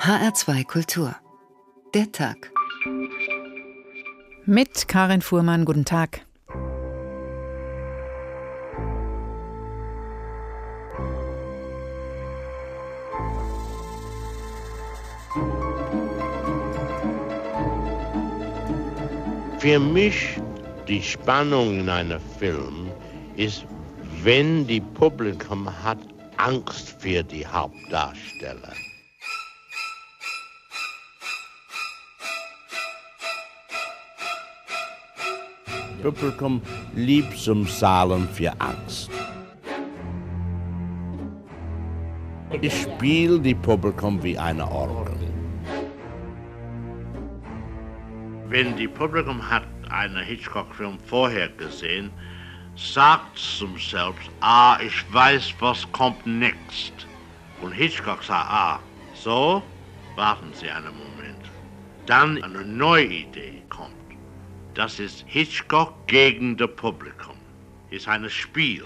HR2 Kultur. Der Tag. Mit Karin Fuhrmann, guten Tag. Für mich die Spannung in einem Film ist, wenn die Publikum hat Angst für die Hauptdarsteller. Publikum liebt zum Zahlen für Angst. Ich spiele die Publikum wie eine Orgel. Wenn die Publikum hat einen Hitchcock-Film vorher gesehen, sagt zum selbst, ich weiß, was kommt next. Und Hitchcock sagt, so, warten Sie einen Moment. Dann eine neue Idee kommt. Das ist Hitchcock gegen das Publikum. Ist ein Spiel.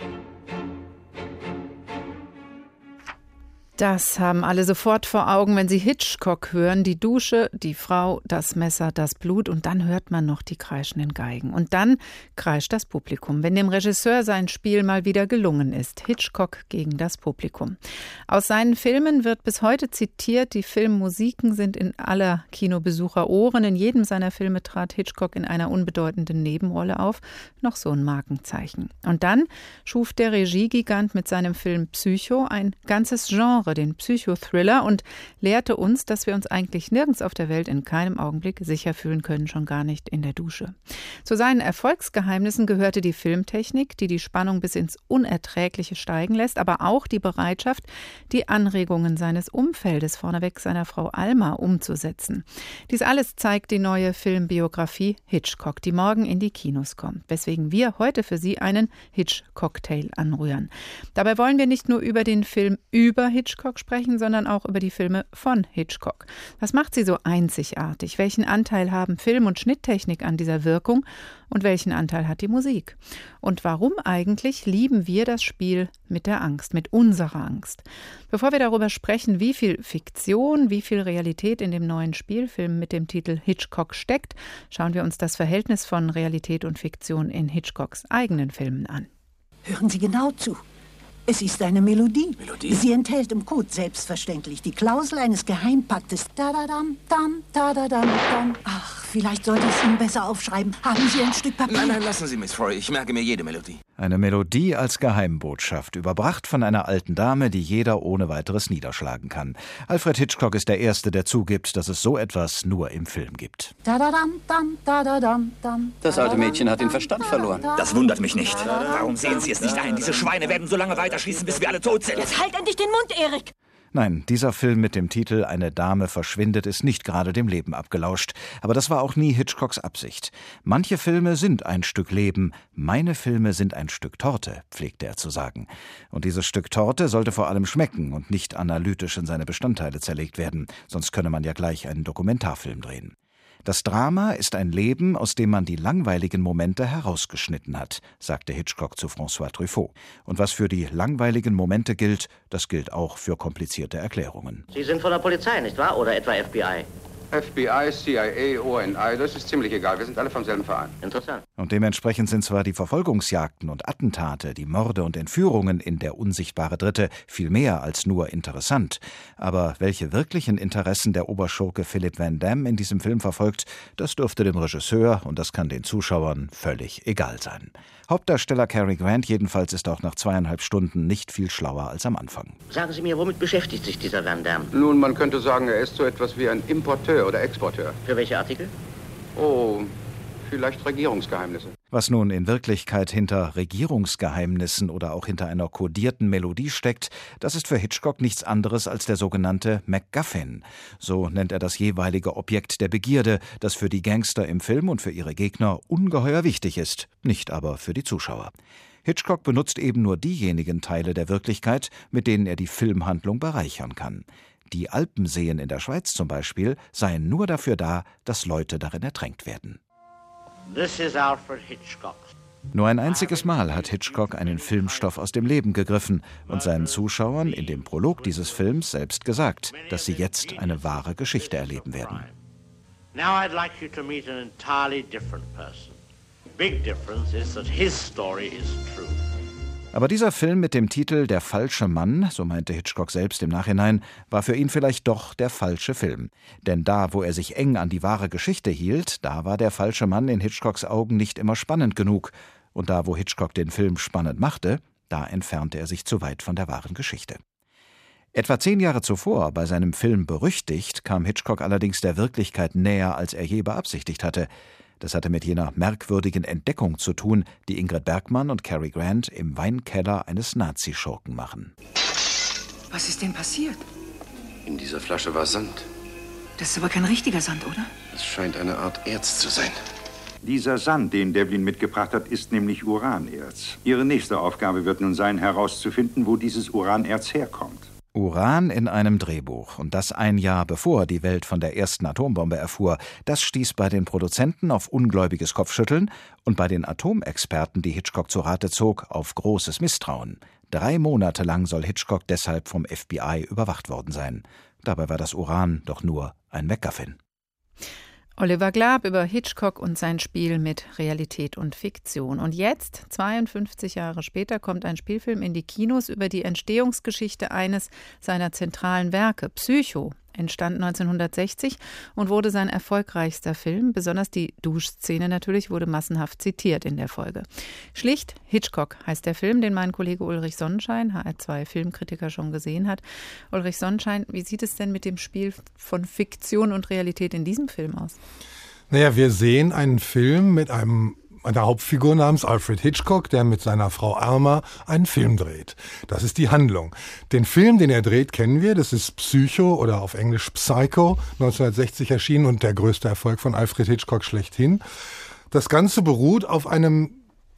Das haben alle sofort vor Augen, wenn sie Hitchcock hören. Die Dusche, die Frau, das Messer, das Blut und dann hört man noch die kreischenden Geigen. Und dann kreischt das Publikum, wenn dem Regisseur sein Spiel mal wieder gelungen ist. Hitchcock gegen das Publikum. Aus seinen Filmen wird bis heute zitiert, die Filmmusiken sind in aller Kinobesucherohren. In jedem seiner Filme trat Hitchcock in einer unbedeutenden Nebenrolle auf. Noch so ein Markenzeichen. Und dann schuf der Regiegigant mit seinem Film Psycho ein ganzes Genre, den Psychothriller, und lehrte uns, dass wir uns eigentlich nirgends auf der Welt in keinem Augenblick sicher fühlen können, schon gar nicht in der Dusche. Zu seinen Erfolgsgeheimnissen gehörte die Filmtechnik, die die Spannung bis ins Unerträgliche steigen lässt, aber auch die Bereitschaft, die Anregungen seines Umfeldes, vorneweg seiner Frau Alma, umzusetzen. Dies alles zeigt die neue Filmbiografie Hitchcock, die morgen in die Kinos kommt, weswegen wir heute für Sie einen Hitch-Cocktail anrühren. Dabei wollen wir nicht nur über den Film über Hitchcock sprechen, sondern auch über die Filme von Hitchcock. Was macht sie so einzigartig? Welchen Anteil haben Film- und Schnitttechnik an dieser Wirkung? Und welchen Anteil hat die Musik? Und warum eigentlich lieben wir das Spiel mit der Angst, mit unserer Angst? Bevor wir darüber sprechen, wie viel Fiktion, wie viel Realität in dem neuen Spielfilm mit dem Titel Hitchcock steckt, schauen wir uns das Verhältnis von Realität und Fiktion in Hitchcocks eigenen Filmen an. Hören Sie genau zu. Es ist eine Melodie. Melodie? Sie enthält im Code selbstverständlich die Klausel eines Geheimpaktes. Da-da-dam, dam, da-da-dam, dam. Ach, vielleicht sollte ich es Ihnen besser aufschreiben. Haben Sie ein Stück Papier? Nein, lassen Sie, Miss Froy. Ich merke mir jede Melodie. Eine Melodie als Geheimbotschaft, überbracht von einer alten Dame, die jeder ohne weiteres niederschlagen kann. Alfred Hitchcock ist der Erste, der zugibt, dass es so etwas nur im Film gibt. Da-da-dam, dam, da-da-dam, dam. Das alte Mädchen hat den Verstand verloren. Das wundert mich nicht. Warum sehen Sie es nicht ein? Diese Schweine werden so lange weiterschießen, bis wir alle tot sind. Jetzt halt endlich den Mund, Erik! Nein, dieser Film mit dem Titel »Eine Dame verschwindet« ist nicht gerade dem Leben abgelauscht. Aber das war auch nie Hitchcocks Absicht. Manche Filme sind ein Stück Leben, meine Filme sind ein Stück Torte, pflegte er zu sagen. Und dieses Stück Torte sollte vor allem schmecken und nicht analytisch in seine Bestandteile zerlegt werden. Sonst könne man ja gleich einen Dokumentarfilm drehen. Das Drama ist ein Leben, aus dem man die langweiligen Momente herausgeschnitten hat, sagte Hitchcock zu François Truffaut. Und was für die langweiligen Momente gilt, das gilt auch für komplizierte Erklärungen. Sie sind von der Polizei, nicht wahr? Oder etwa FBI? FBI, CIA, ONI, das ist ziemlich egal. Wir sind alle vom selben Verein. Interessant. Und dementsprechend sind zwar die Verfolgungsjagden und Attentate, die Morde und Entführungen in Der unsichtbare Dritte viel mehr als nur interessant. Aber welche wirklichen Interessen der Oberschurke Philip Van Damme in diesem Film verfolgt, das dürfte dem Regisseur und das kann den Zuschauern völlig egal sein. Hauptdarsteller Cary Grant jedenfalls ist auch nach 2,5 Stunden nicht viel schlauer als am Anfang. Sagen Sie mir, womit beschäftigt sich dieser Van Damme? Nun, man könnte sagen, er ist so etwas wie ein Importeur oder Exporteur. Für welche Artikel? Oh, vielleicht Regierungsgeheimnisse. Was nun in Wirklichkeit hinter Regierungsgeheimnissen oder auch hinter einer kodierten Melodie steckt, das ist für Hitchcock nichts anderes als der sogenannte MacGuffin. So nennt er das jeweilige Objekt der Begierde, das für die Gangster im Film und für ihre Gegner ungeheuer wichtig ist, nicht aber für die Zuschauer. Hitchcock benutzt eben nur diejenigen Teile der Wirklichkeit, mit denen er die Filmhandlung bereichern kann. Die Alpenseen in der Schweiz zum Beispiel seien nur dafür da, dass Leute darin ertränkt werden. This is Alfred Hitchcock. Nur ein einziges Mal hat Hitchcock einen Filmstoff aus dem Leben gegriffen und seinen Zuschauern in dem Prolog dieses Films selbst gesagt, dass sie jetzt eine wahre Geschichte erleben werden. Now I'd like you to meet an entirely different person. Big difference is that his story is true. Aber dieser Film mit dem Titel »Der falsche Mann«, so meinte Hitchcock selbst im Nachhinein, war für ihn vielleicht doch der falsche Film. Denn da, wo er sich eng an die wahre Geschichte hielt, da war der falsche Mann in Hitchcocks Augen nicht immer spannend genug. Und da, wo Hitchcock den Film spannend machte, da entfernte er sich zu weit von der wahren Geschichte. Etwa 10 Jahre zuvor, bei seinem Film »Berüchtigt«, kam Hitchcock allerdings der Wirklichkeit näher, als er je beabsichtigt hatte. Das hatte mit jener merkwürdigen Entdeckung zu tun, die Ingrid Bergman und Cary Grant im Weinkeller eines Nazischurken machen. Was ist denn passiert? In dieser Flasche war Sand. Das ist aber kein richtiger Sand, oder? Es scheint eine Art Erz zu sein. Dieser Sand, den Devlin mitgebracht hat, ist nämlich Uranerz. Ihre nächste Aufgabe wird nun sein, herauszufinden, wo dieses Uranerz herkommt. Uran in einem Drehbuch. Und das ein Jahr bevor die Welt von der ersten Atombombe erfuhr. Das stieß bei den Produzenten auf ungläubiges Kopfschütteln und bei den Atomexperten, die Hitchcock zu Rate zog, auf großes Misstrauen. 3 Monate lang soll Hitchcock deshalb vom FBI überwacht worden sein. Dabei war das Uran doch nur ein MacGuffin. Oliver Glab über Hitchcock und sein Spiel mit Realität und Fiktion. Und jetzt, 52 Jahre später, kommt ein Spielfilm in die Kinos über die Entstehungsgeschichte eines seiner zentralen Werke, Psycho. Entstand 1960 und wurde sein erfolgreichster Film. Besonders die Duschszene natürlich wurde massenhaft zitiert in der Folge. Schlicht Hitchcock heißt der Film, den mein Kollege Ulrich Sonnenschein, HR2-Filmkritiker, schon gesehen hat. Ulrich Sonnenschein, wie sieht es denn mit dem Spiel von Fiktion und Realität in diesem Film aus? Naja, wir sehen einen Film mit einer Hauptfigur namens Alfred Hitchcock, der mit seiner Frau Alma einen Film dreht. Das ist die Handlung. Den Film, den er dreht, kennen wir. Das ist Psycho oder auf Englisch Psycho, 1960 erschienen und der größte Erfolg von Alfred Hitchcock schlechthin. Das Ganze beruht auf einem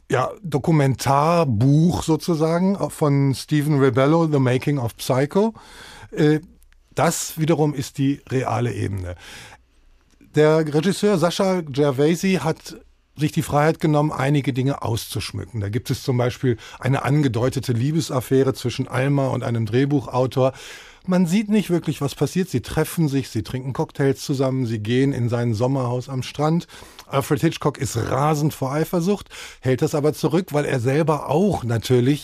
Dokumentarbuch sozusagen von Stephen Rebello, The Making of Psycho. Das wiederum ist die reale Ebene. Der Regisseur Sascha Gervasi hat sich die Freiheit genommen, einige Dinge auszuschmücken. Da gibt es zum Beispiel eine angedeutete Liebesaffäre zwischen Alma und einem Drehbuchautor. Man sieht nicht wirklich, was passiert. Sie treffen sich, sie trinken Cocktails zusammen, sie gehen in sein Sommerhaus am Strand. Alfred Hitchcock ist rasend vor Eifersucht, hält das aber zurück, weil er selber auch natürlich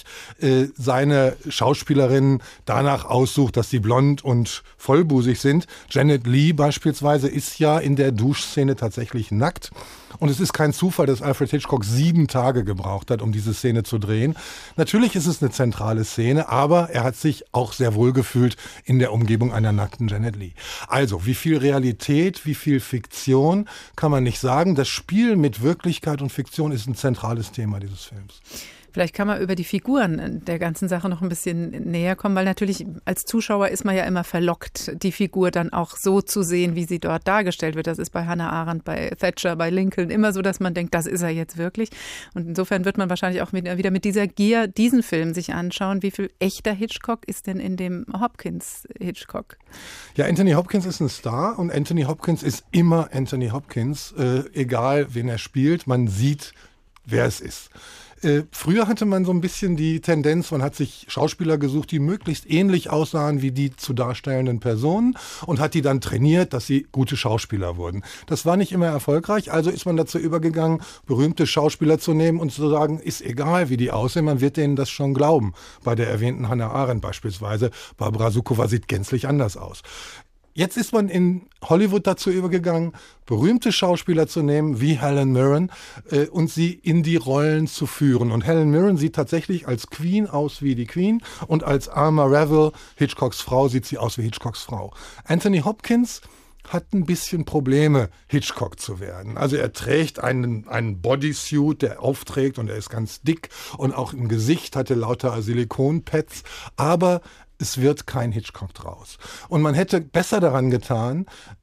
seine Schauspielerinnen danach aussucht, dass sie blond und vollbusig sind. Janet Leigh beispielsweise ist ja in der Duschszene tatsächlich nackt. Und es ist kein Zufall, dass Alfred Hitchcock 7 Tage gebraucht hat, um diese Szene zu drehen. Natürlich ist es eine zentrale Szene, aber er hat sich auch sehr wohl gefühlt in der Umgebung einer nackten Janet Leigh. Also, wie viel Realität, wie viel Fiktion, kann man nicht sagen. Das Spiel mit Wirklichkeit und Fiktion ist ein zentrales Thema dieses Films. Vielleicht kann man über die Figuren der ganzen Sache noch ein bisschen näher kommen, weil natürlich als Zuschauer ist man ja immer verlockt, die Figur dann auch so zu sehen, wie sie dort dargestellt wird. Das ist bei Hannah Arendt, bei Thatcher, bei Lincoln immer so, dass man denkt, das ist er jetzt wirklich. Und insofern wird man wahrscheinlich auch wieder mit dieser Gier diesen Film sich anschauen. Wie viel echter Hitchcock ist denn in dem Hopkins-Hitchcock? Ja, Anthony Hopkins ist ein Star und Anthony Hopkins ist immer Anthony Hopkins, egal wen er spielt. Man sieht, wer es ist. Früher hatte man so ein bisschen die Tendenz, man hat sich Schauspieler gesucht, die möglichst ähnlich aussahen wie die zu darstellenden Personen und hat die dann trainiert, dass sie gute Schauspieler wurden. Das war nicht immer erfolgreich, also ist man dazu übergegangen, berühmte Schauspieler zu nehmen und zu sagen, ist egal, wie die aussehen, man wird denen das schon glauben. Bei der erwähnten Hannah Arendt beispielsweise, Barbara Sukowa sieht gänzlich anders aus. Jetzt ist man in Hollywood dazu übergegangen, berühmte Schauspieler zu nehmen, wie Helen Mirren, und sie in die Rollen zu führen. Und Helen Mirren sieht tatsächlich als Queen aus wie die Queen und als Alma Reville, Hitchcocks Frau, sieht sie aus wie Hitchcocks Frau. Anthony Hopkins hat ein bisschen Probleme, Hitchcock zu werden. Also er trägt einen Bodysuit, der aufträgt und er ist ganz dick und auch im Gesicht hat er lauter Silikonpads, aber es wird kein Hitchcock draus. Und man hätte besser daran getan,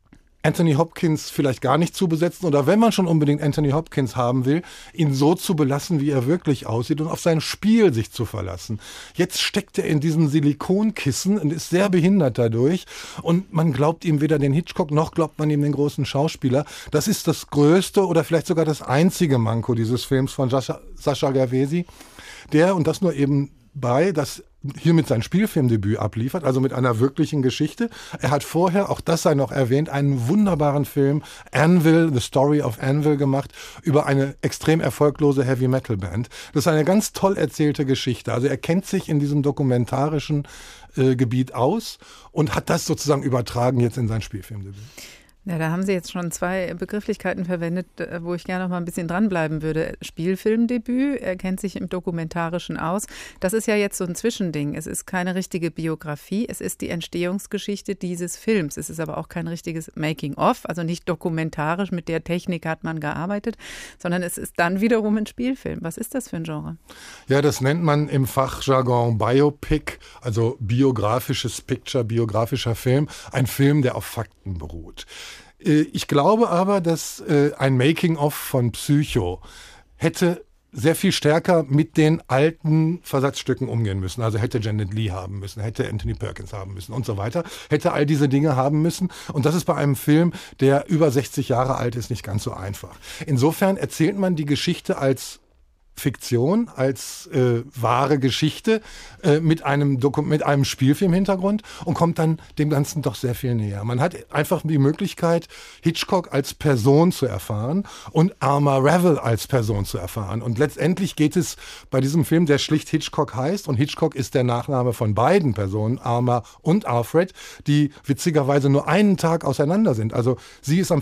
Anthony Hopkins vielleicht gar nicht zu besetzen oder wenn man schon unbedingt Anthony Hopkins haben will, ihn so zu belassen, wie er wirklich aussieht und auf sein Spiel sich zu verlassen. Jetzt steckt er in diesem Silikonkissen und ist sehr behindert dadurch und man glaubt ihm weder den Hitchcock noch glaubt man ihm den großen Schauspieler. Das ist das größte oder vielleicht sogar das einzige Manko dieses Films von Sascha Gervasi, der, und das nur eben das hiermit sein Spielfilmdebüt abliefert, also mit einer wirklichen Geschichte. Er hat vorher, auch das sei noch erwähnt, einen wunderbaren Film, Anvil, The Story of Anvil, gemacht, über eine extrem erfolglose Heavy-Metal-Band. Das ist eine ganz toll erzählte Geschichte. Also er kennt sich in diesem dokumentarischen Gebiet aus und hat das sozusagen übertragen jetzt in sein Spielfilmdebüt. Ja, da haben Sie jetzt schon 2 Begrifflichkeiten verwendet, wo ich gerne noch mal ein bisschen dranbleiben würde. Spielfilmdebüt, er kennt sich im Dokumentarischen aus. Das ist ja jetzt so ein Zwischending. Es ist keine richtige Biografie, es ist die Entstehungsgeschichte dieses Films. Es ist aber auch kein richtiges Making-of, also nicht dokumentarisch, mit der Technik hat man gearbeitet, sondern es ist dann wiederum ein Spielfilm. Was ist das für ein Genre? Ja, das nennt man im Fachjargon Biopic, also biografisches Picture, biografischer Film, ein Film, der auf Fakten beruht. Ich glaube aber, dass ein Making-of von Psycho hätte sehr viel stärker mit den alten Versatzstücken umgehen müssen. Also hätte Janet Leigh haben müssen, hätte Anthony Perkins haben müssen und so weiter. Hätte all diese Dinge haben müssen. Und das ist bei einem Film, der über 60 Jahre alt ist, nicht ganz so einfach. Insofern erzählt man die Geschichte als Fiktion, als wahre Geschichte mit einem Spielfilm-Hintergrund und kommt dann dem Ganzen doch sehr viel näher. Man hat einfach die Möglichkeit, Hitchcock als Person zu erfahren und Alma Reville als Person zu erfahren. Und letztendlich geht es bei diesem Film, der schlicht Hitchcock heißt, und Hitchcock ist der Nachname von beiden Personen, Alma und Alfred, die witzigerweise nur einen Tag auseinander sind. Also sie ist am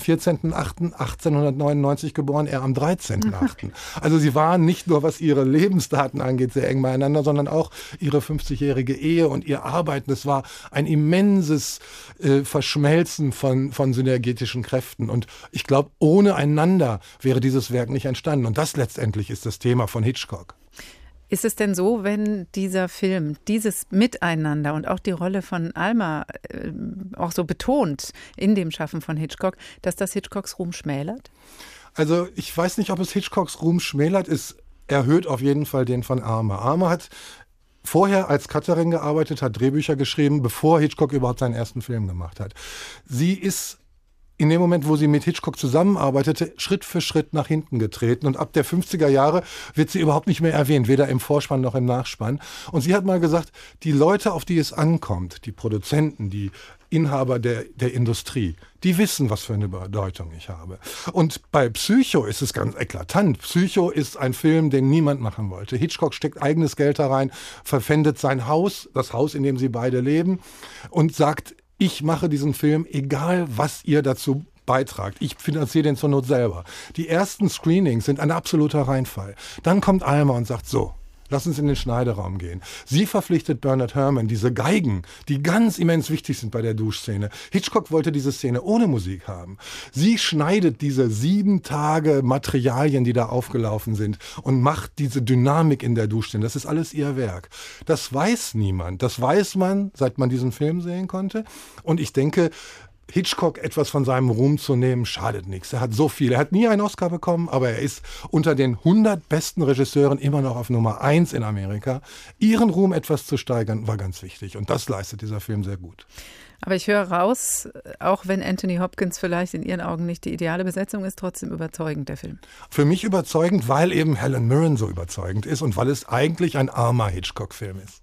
14.08.1899 geboren, er am 13.08. Also sie waren nicht nur, was ihre Lebensdaten angeht, sehr eng beieinander, sondern auch ihre 50-jährige Ehe und ihr Arbeiten. Es war ein immenses Verschmelzen von synergetischen Kräften. Und ich glaube, ohne einander wäre dieses Werk nicht entstanden. Und das letztendlich ist das Thema von Hitchcock. Ist es denn so, wenn dieser Film dieses Miteinander und auch die Rolle von Alma auch so betont in dem Schaffen von Hitchcock, dass das Hitchcocks Ruhm schmälert? Also ich weiß nicht, ob es Hitchcocks Ruhm schmälert. Es erhöht auf jeden Fall den von Alma. Alma hat vorher als Cutterin gearbeitet, hat Drehbücher geschrieben, bevor Hitchcock überhaupt seinen ersten Film gemacht hat. Sie ist in dem Moment, wo sie mit Hitchcock zusammenarbeitete, Schritt für Schritt nach hinten getreten. Und ab der 50er Jahre wird sie überhaupt nicht mehr erwähnt, weder im Vorspann noch im Nachspann. Und sie hat mal gesagt, die Leute, auf die es ankommt, die Produzenten, die Inhaber der Industrie, die wissen, was für eine Bedeutung ich habe. Und bei Psycho ist es ganz eklatant. Psycho ist ein Film, den niemand machen wollte. Hitchcock steckt eigenes Geld da rein, verpfändet sein Haus, das Haus, in dem sie beide leben, und sagt, ich mache diesen Film, egal was ihr dazu beitragt. Ich finanziere den zur Not selber. Die ersten Screenings sind ein absoluter Reinfall. Dann kommt Alma und sagt, so, lass uns in den Schneideraum gehen. Sie verpflichtet Bernard Herrmann, diese Geigen, die ganz immens wichtig sind bei der Duschszene. Hitchcock wollte diese Szene ohne Musik haben. Sie schneidet diese 7 Tage Materialien, die da aufgelaufen sind, und macht diese Dynamik in der Duschszene. Das ist alles ihr Werk. Das weiß niemand. Das weiß man, seit man diesen Film sehen konnte. Und ich denke, Hitchcock etwas von seinem Ruhm zu nehmen, schadet nichts. Er hat so viel. Er hat nie einen Oscar bekommen, aber er ist unter den 100 besten Regisseuren immer noch auf Nummer 1 in Amerika. Ihren Ruhm etwas zu steigern, war ganz wichtig. Und das leistet dieser Film sehr gut. Aber ich höre raus, auch wenn Anthony Hopkins vielleicht in Ihren Augen nicht die ideale Besetzung ist, trotzdem überzeugend, der Film. Für mich überzeugend, weil eben Helen Mirren so überzeugend ist und weil es eigentlich ein armer Hitchcock-Film ist.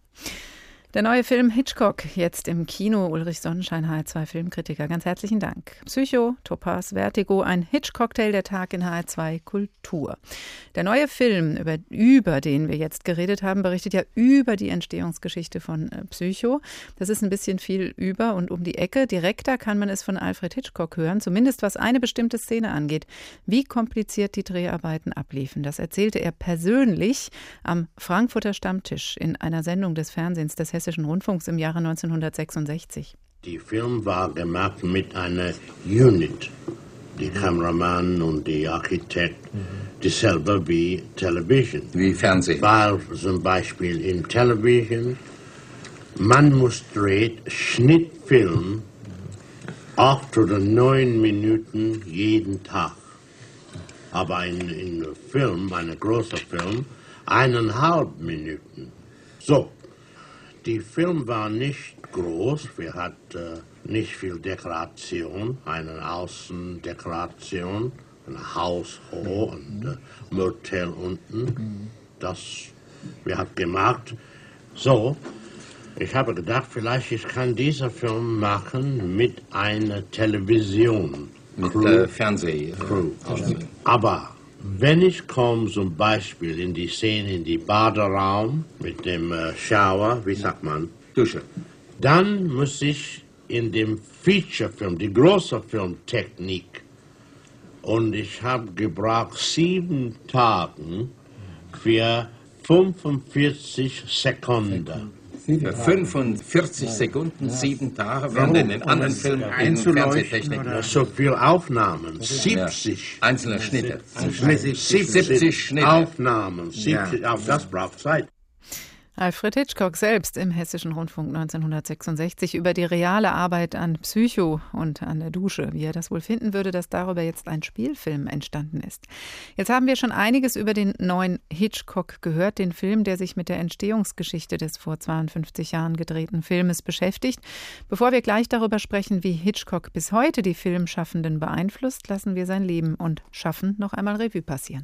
Der neue Film Hitchcock, jetzt im Kino. Ulrich Sonnenschein, HR2 Filmkritiker. Ganz herzlichen Dank. Psycho, Topaz, Vertigo, ein Hitchcocktail der Tag in HR2 Kultur. Der neue Film, über den wir jetzt geredet haben, berichtet ja über die Entstehungsgeschichte von Psycho. Das ist ein bisschen viel über und um die Ecke. Direkter kann man es von Alfred Hitchcock hören, zumindest was eine bestimmte Szene angeht. Wie kompliziert die Dreharbeiten abliefen, das erzählte er persönlich am Frankfurter Stammtisch in einer Sendung des Fernsehens des Hessischen Rundfunks im Jahre 1966. Der Film war gemacht mit einer Unit. Die Kameramann und die Architekt, dieselbe wie Television. Wie Fernsehen. Weil zum Beispiel in Television, man muss drehen Schnittfilm 8 oder 9 Minuten jeden Tag. Aber in Film, ein großer Film, 1,5 Minuten. So, die Film war nicht groß, wir hatten nicht viel Dekoration, eine Außendekoration, ein Haus hoch und Motel unten. Das wir haben gemacht. So, ich habe gedacht, vielleicht ich kann diesen Film machen mit einer Television. Mit Fernsehcrew. Aber wenn ich komme zum Beispiel in die Szene, in die Baderaum mit dem Shower, wie sagt man? Dusche. Dann muss ich in dem Featurefilm, die große Filmtechnik, und ich habe gebraucht 7 Tage für 45 Sekunden. Für 45 Sekunden, 7 Tage, während in den anderen Filmen in Fernsehtechnik. So viel Aufnahmen, 70. Ja. Einzelne Schnitte. 70 Schnitte. Aufnahmen, 70, ja. Auch das braucht Zeit. Alfred Hitchcock selbst im Hessischen Rundfunk 1966 über die reale Arbeit an Psycho und an der Dusche, wie er das wohl finden würde, dass darüber jetzt ein Spielfilm entstanden ist. Jetzt haben wir schon einiges über den neuen Hitchcock gehört, den Film, der sich mit der Entstehungsgeschichte des vor 52 Jahren gedrehten Filmes beschäftigt. Bevor wir gleich darüber sprechen, wie Hitchcock bis heute die Filmschaffenden beeinflusst, lassen wir sein Leben und Schaffen noch einmal Revue passieren.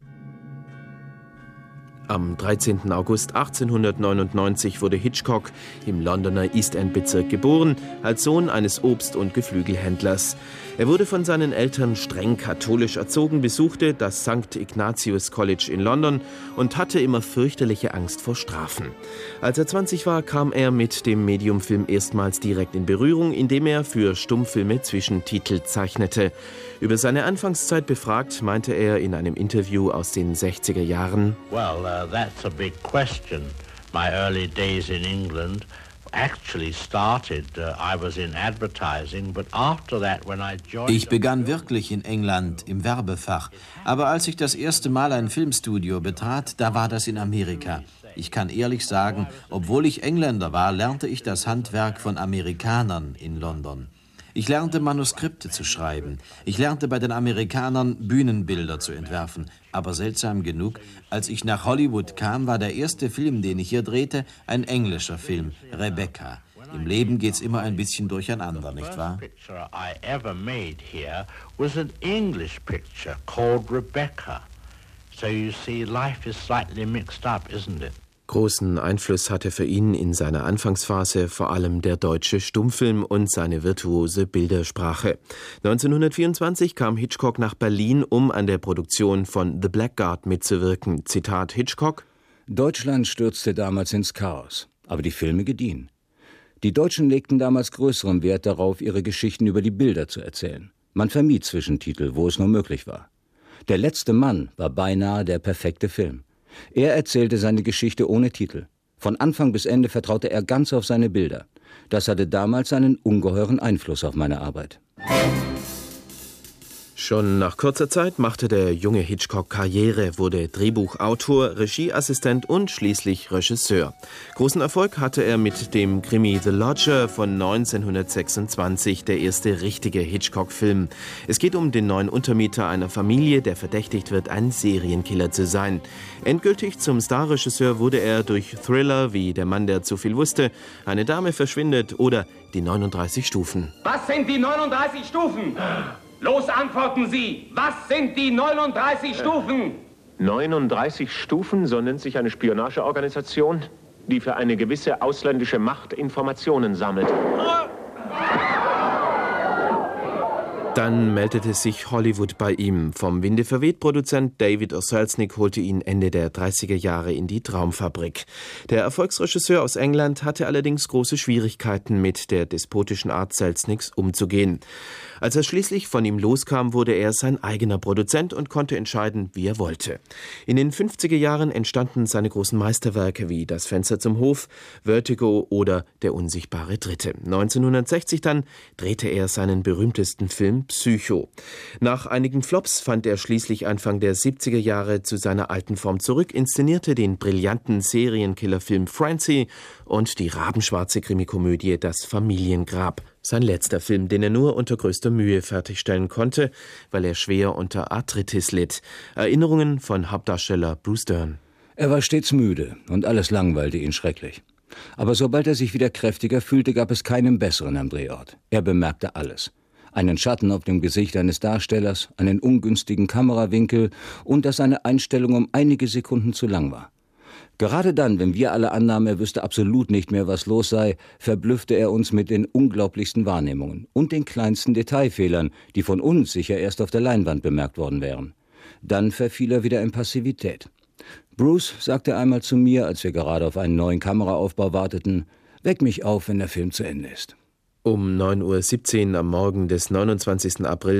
Am 13. August 1899 wurde Hitchcock im Londoner East End-Bezirk geboren, als Sohn eines Obst- und Geflügelhändlers. Er wurde von seinen Eltern streng katholisch erzogen, besuchte das St. Ignatius College in London und hatte immer fürchterliche Angst vor Strafen. Als er 20 war, kam er mit dem Mediumfilm erstmals direkt in Berührung, indem er für Stummfilme Zwischentitel zeichnete. Über seine Anfangszeit befragt, meinte er in einem Interview aus den 60er Jahren: Well, that's a big question. My early days in England actually started, I was in advertising, but after that when I joined... Ich begann wirklich in England im Werbefach, aber als ich das erste Mal ein Filmstudio betrat, da war das in Amerika. Ich kann ehrlich sagen, obwohl ich Engländer war, lernte ich das Handwerk von Amerikanern in London. Ich lernte Manuskripte zu schreiben. Ich lernte bei den Amerikanern Bühnenbilder zu entwerfen. Aber seltsam genug, als ich nach Hollywood kam, war der erste Film, den ich hier drehte, ein englischer Film, Rebecca. Im Leben geht's immer ein bisschen durcheinander, nicht wahr? The first picture I ever made here was an English picture called Rebecca. So you see, life is slightly mixed up, isn't it? Großen Einfluss hatte für ihn in seiner Anfangsphase vor allem der deutsche Stummfilm und seine virtuose Bildersprache. 1924 kam Hitchcock nach Berlin, um an der Produktion von The Blackguard mitzuwirken. Zitat Hitchcock: Deutschland stürzte damals ins Chaos, aber die Filme gediehen. Die Deutschen legten damals größeren Wert darauf, ihre Geschichten über die Bilder zu erzählen. Man vermied Zwischentitel, wo es nur möglich war. Der letzte Mann war beinahe der perfekte Film. Er erzählte seine Geschichte ohne Titel. Von Anfang bis Ende vertraute er ganz auf seine Bilder. Das hatte damals einen ungeheuren Einfluss auf meine Arbeit. Schon nach kurzer Zeit machte der junge Hitchcock Karriere, wurde Drehbuchautor, Regieassistent und schließlich Regisseur. Großen Erfolg hatte er mit dem Krimi The Lodger von 1926, der erste richtige Hitchcock-Film. Es geht um den neuen Untermieter einer Familie, der verdächtigt wird, ein Serienkiller zu sein. Endgültig zum Starregisseur wurde er durch Thriller wie Der Mann, der zu viel wusste, Eine Dame verschwindet oder Die 39 Stufen. Was sind die 39 Stufen? Los, antworten Sie! Was sind die 39 Stufen? 39 Stufen, so nennt sich eine Spionageorganisation, die für eine gewisse ausländische Macht Informationen sammelt. Dann meldete sich Hollywood bei ihm. Vom Winde verweht Produzent David O. Selznick holte ihn Ende der 30er Jahre in die Traumfabrik. Der Erfolgsregisseur aus England hatte allerdings große Schwierigkeiten, mit der despotischen Art Selznicks umzugehen. Als er schließlich von ihm loskam, wurde er sein eigener Produzent und konnte entscheiden, wie er wollte. In den 50er Jahren entstanden seine großen Meisterwerke wie Das Fenster zum Hof, Vertigo oder Der unsichtbare Dritte. 1960 dann drehte er seinen berühmtesten Film von Psycho. Nach einigen Flops fand er schließlich Anfang der 70er Jahre zu seiner alten Form zurück, inszenierte den brillanten Serienkillerfilm Francie und die rabenschwarze Krimikomödie Das Familiengrab. Sein letzter Film, den er nur unter größter Mühe fertigstellen konnte, weil er schwer unter Arthritis litt. Erinnerungen von Hauptdarsteller Bruce Dern. Er war stets müde und alles langweilte ihn schrecklich. Aber sobald er sich wieder kräftiger fühlte, gab es keinen besseren am Drehort. Er bemerkte alles. Einen Schatten auf dem Gesicht eines Darstellers, einen ungünstigen Kamerawinkel und dass eine Einstellung um einige Sekunden zu lang war. Gerade dann, wenn wir alle annahmen, er wüsste absolut nicht mehr, was los sei, verblüffte er uns mit den unglaublichsten Wahrnehmungen und den kleinsten Detailfehlern, die von uns sicher erst auf der Leinwand bemerkt worden wären. Dann verfiel er wieder in Passivität. Bruce sagte einmal zu mir, als wir gerade auf einen neuen Kameraaufbau warteten, »Weck mich auf, wenn der Film zu Ende ist.« Um 9:17 Uhr am Morgen des 29. April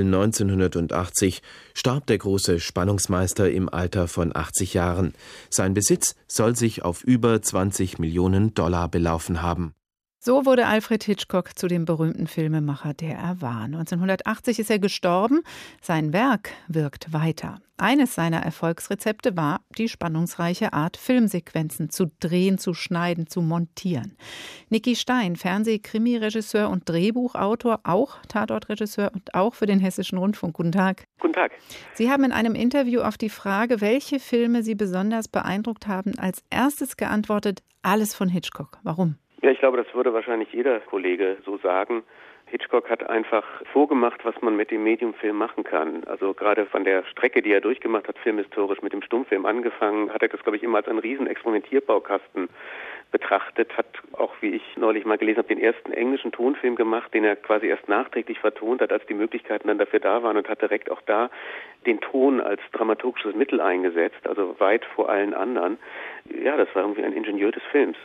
1980 starb der große Spannungsmeister im Alter von 80 Jahren. Sein Besitz soll sich auf über $20 Millionen belaufen haben. So wurde Alfred Hitchcock zu dem berühmten Filmemacher, der er war. 1980 ist er gestorben. Sein Werk wirkt weiter. Eines seiner Erfolgsrezepte war die spannungsreiche Art, Filmsequenzen zu drehen, zu schneiden, zu montieren. Niki Stein, Fernseh-Krimi-Regisseur und Drehbuchautor, auch Tatortregisseur und auch für den Hessischen Rundfunk. Guten Tag. Guten Tag. Sie haben in einem Interview auf die Frage, welche Filme Sie besonders beeindruckt haben, als erstes geantwortet, alles von Hitchcock. Warum? Ja, ich glaube, das würde wahrscheinlich jeder Kollege so sagen. Hitchcock hat einfach vorgemacht, was man mit dem Medium-Film machen kann. Also gerade von der Strecke, die er durchgemacht hat, filmhistorisch mit dem Stummfilm angefangen, hat er das, glaube ich, immer als einen riesen Experimentierbaukasten betrachtet, hat auch, wie ich neulich mal gelesen habe, den ersten englischen Tonfilm gemacht, den er quasi erst nachträglich vertont hat, als die Möglichkeiten dann dafür da waren, und hat direkt auch da den Ton als dramaturgisches Mittel eingesetzt, also weit vor allen anderen. Ja, das war irgendwie ein Ingenieur des Films.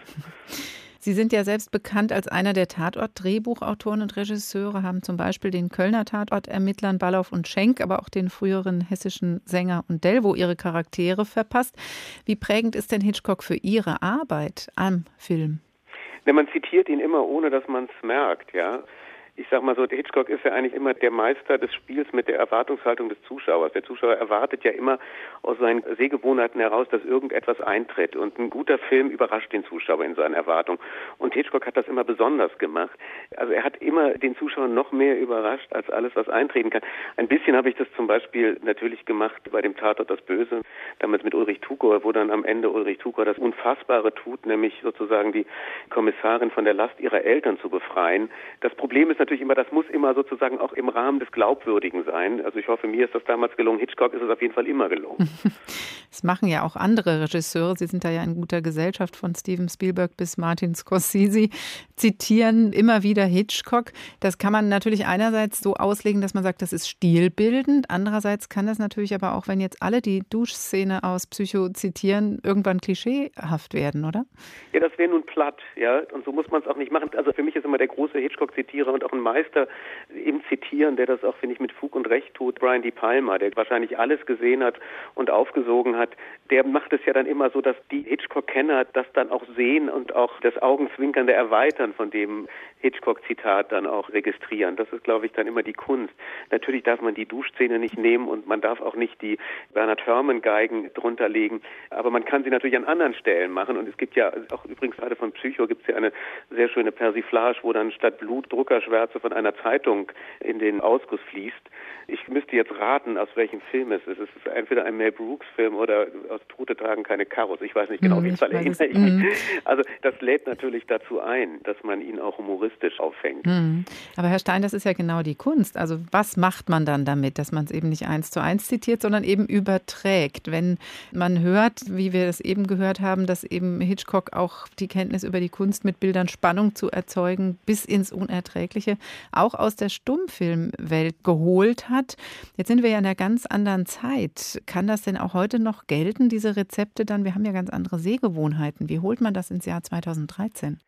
Sie sind ja selbst bekannt als einer der Tatort-Drehbuchautoren und Regisseure, haben zum Beispiel den Kölner Tatort-Ermittlern Ballauf und Schenk, aber auch den früheren hessischen Sänger und Delvo ihre Charaktere verpasst. Wie prägend ist denn Hitchcock für Ihre Arbeit am Film? Ja, man zitiert ihn immer, ohne dass man es merkt, ja. Ich sag mal so, Hitchcock ist ja eigentlich immer der Meister des Spiels mit der Erwartungshaltung des Zuschauers. Der Zuschauer erwartet ja immer aus seinen Sehgewohnheiten heraus, dass irgendetwas eintritt. Und ein guter Film überrascht den Zuschauer in seinen Erwartungen. Und Hitchcock hat das immer besonders gemacht. Also er hat immer den Zuschauer noch mehr überrascht als alles, was eintreten kann. Ein bisschen habe ich das zum Beispiel natürlich gemacht bei dem Tatort Das Böse, damals mit Ulrich Tuchor, wo dann am Ende Ulrich Tuchor das Unfassbare tut, nämlich sozusagen die Kommissarin von der Last ihrer Eltern zu befreien. Das Problem ist natürlich immer, das muss immer sozusagen auch im Rahmen des Glaubwürdigen sein. Also ich hoffe, mir ist das damals gelungen. Hitchcock ist es auf jeden Fall immer gelungen. Das machen ja auch andere Regisseure. Sie sind da ja in guter Gesellschaft, von Steven Spielberg bis Martin Scorsese, zitieren immer wieder Hitchcock. Das kann man natürlich einerseits so auslegen, dass man sagt, das ist stilbildend. Andererseits kann das natürlich aber auch, wenn jetzt alle die Duschszene aus Psycho zitieren, irgendwann klischeehaft werden, oder? Ja, das wäre nun platt, ja. Und so muss man es auch nicht machen. Also für mich ist immer der große Hitchcock-Zitierer und auch ein Meister im Zitieren, der das auch, finde ich, mit Fug und Recht tut, Brian De Palma, der wahrscheinlich alles gesehen hat und aufgesogen hat. Der macht es ja dann immer so, dass die Hitchcock-Kenner das dann auch sehen und auch das Augenzwinkernde erweitern von dem Hitchcock-Zitat dann auch registrieren. Das ist, glaube ich, dann immer die Kunst. Natürlich darf man die Duschszene nicht nehmen und man darf auch nicht die Bernard Herrmann-Geigen drunter legen, aber man kann sie natürlich an anderen Stellen machen. Und es gibt ja auch übrigens gerade von Psycho gibt es ja eine sehr schöne Persiflage, wo dann statt Blut Druckerschwärze von einer Zeitung in den Ausguss fließt. Ich müsste jetzt raten, aus welchem Film es ist. Es ist entweder ein Mel Brooks-Film oder aus Tote tragen keine Karos. Ich weiß nicht genau, wie es erinnere ich mich. Also das lädt natürlich dazu ein, dass man ihn auch humoristisch auffängt. Aber Herr Stein, das ist ja genau die Kunst. Also was macht man dann damit, dass man es eben nicht 1:1 zitiert, sondern eben überträgt? Wenn man hört, wie wir es eben gehört haben, dass eben Hitchcock auch die Kenntnis über die Kunst mit Bildern Spannung zu erzeugen, bis ins Unerträgliche, auch aus der Stummfilmwelt geholt hat. Jetzt sind wir ja in einer ganz anderen Zeit. Kann das denn auch heute noch gelten, diese Rezepte dann? Wir haben ja ganz andere Sehgewohnheiten. Wie holt man das ins Jahr 2013?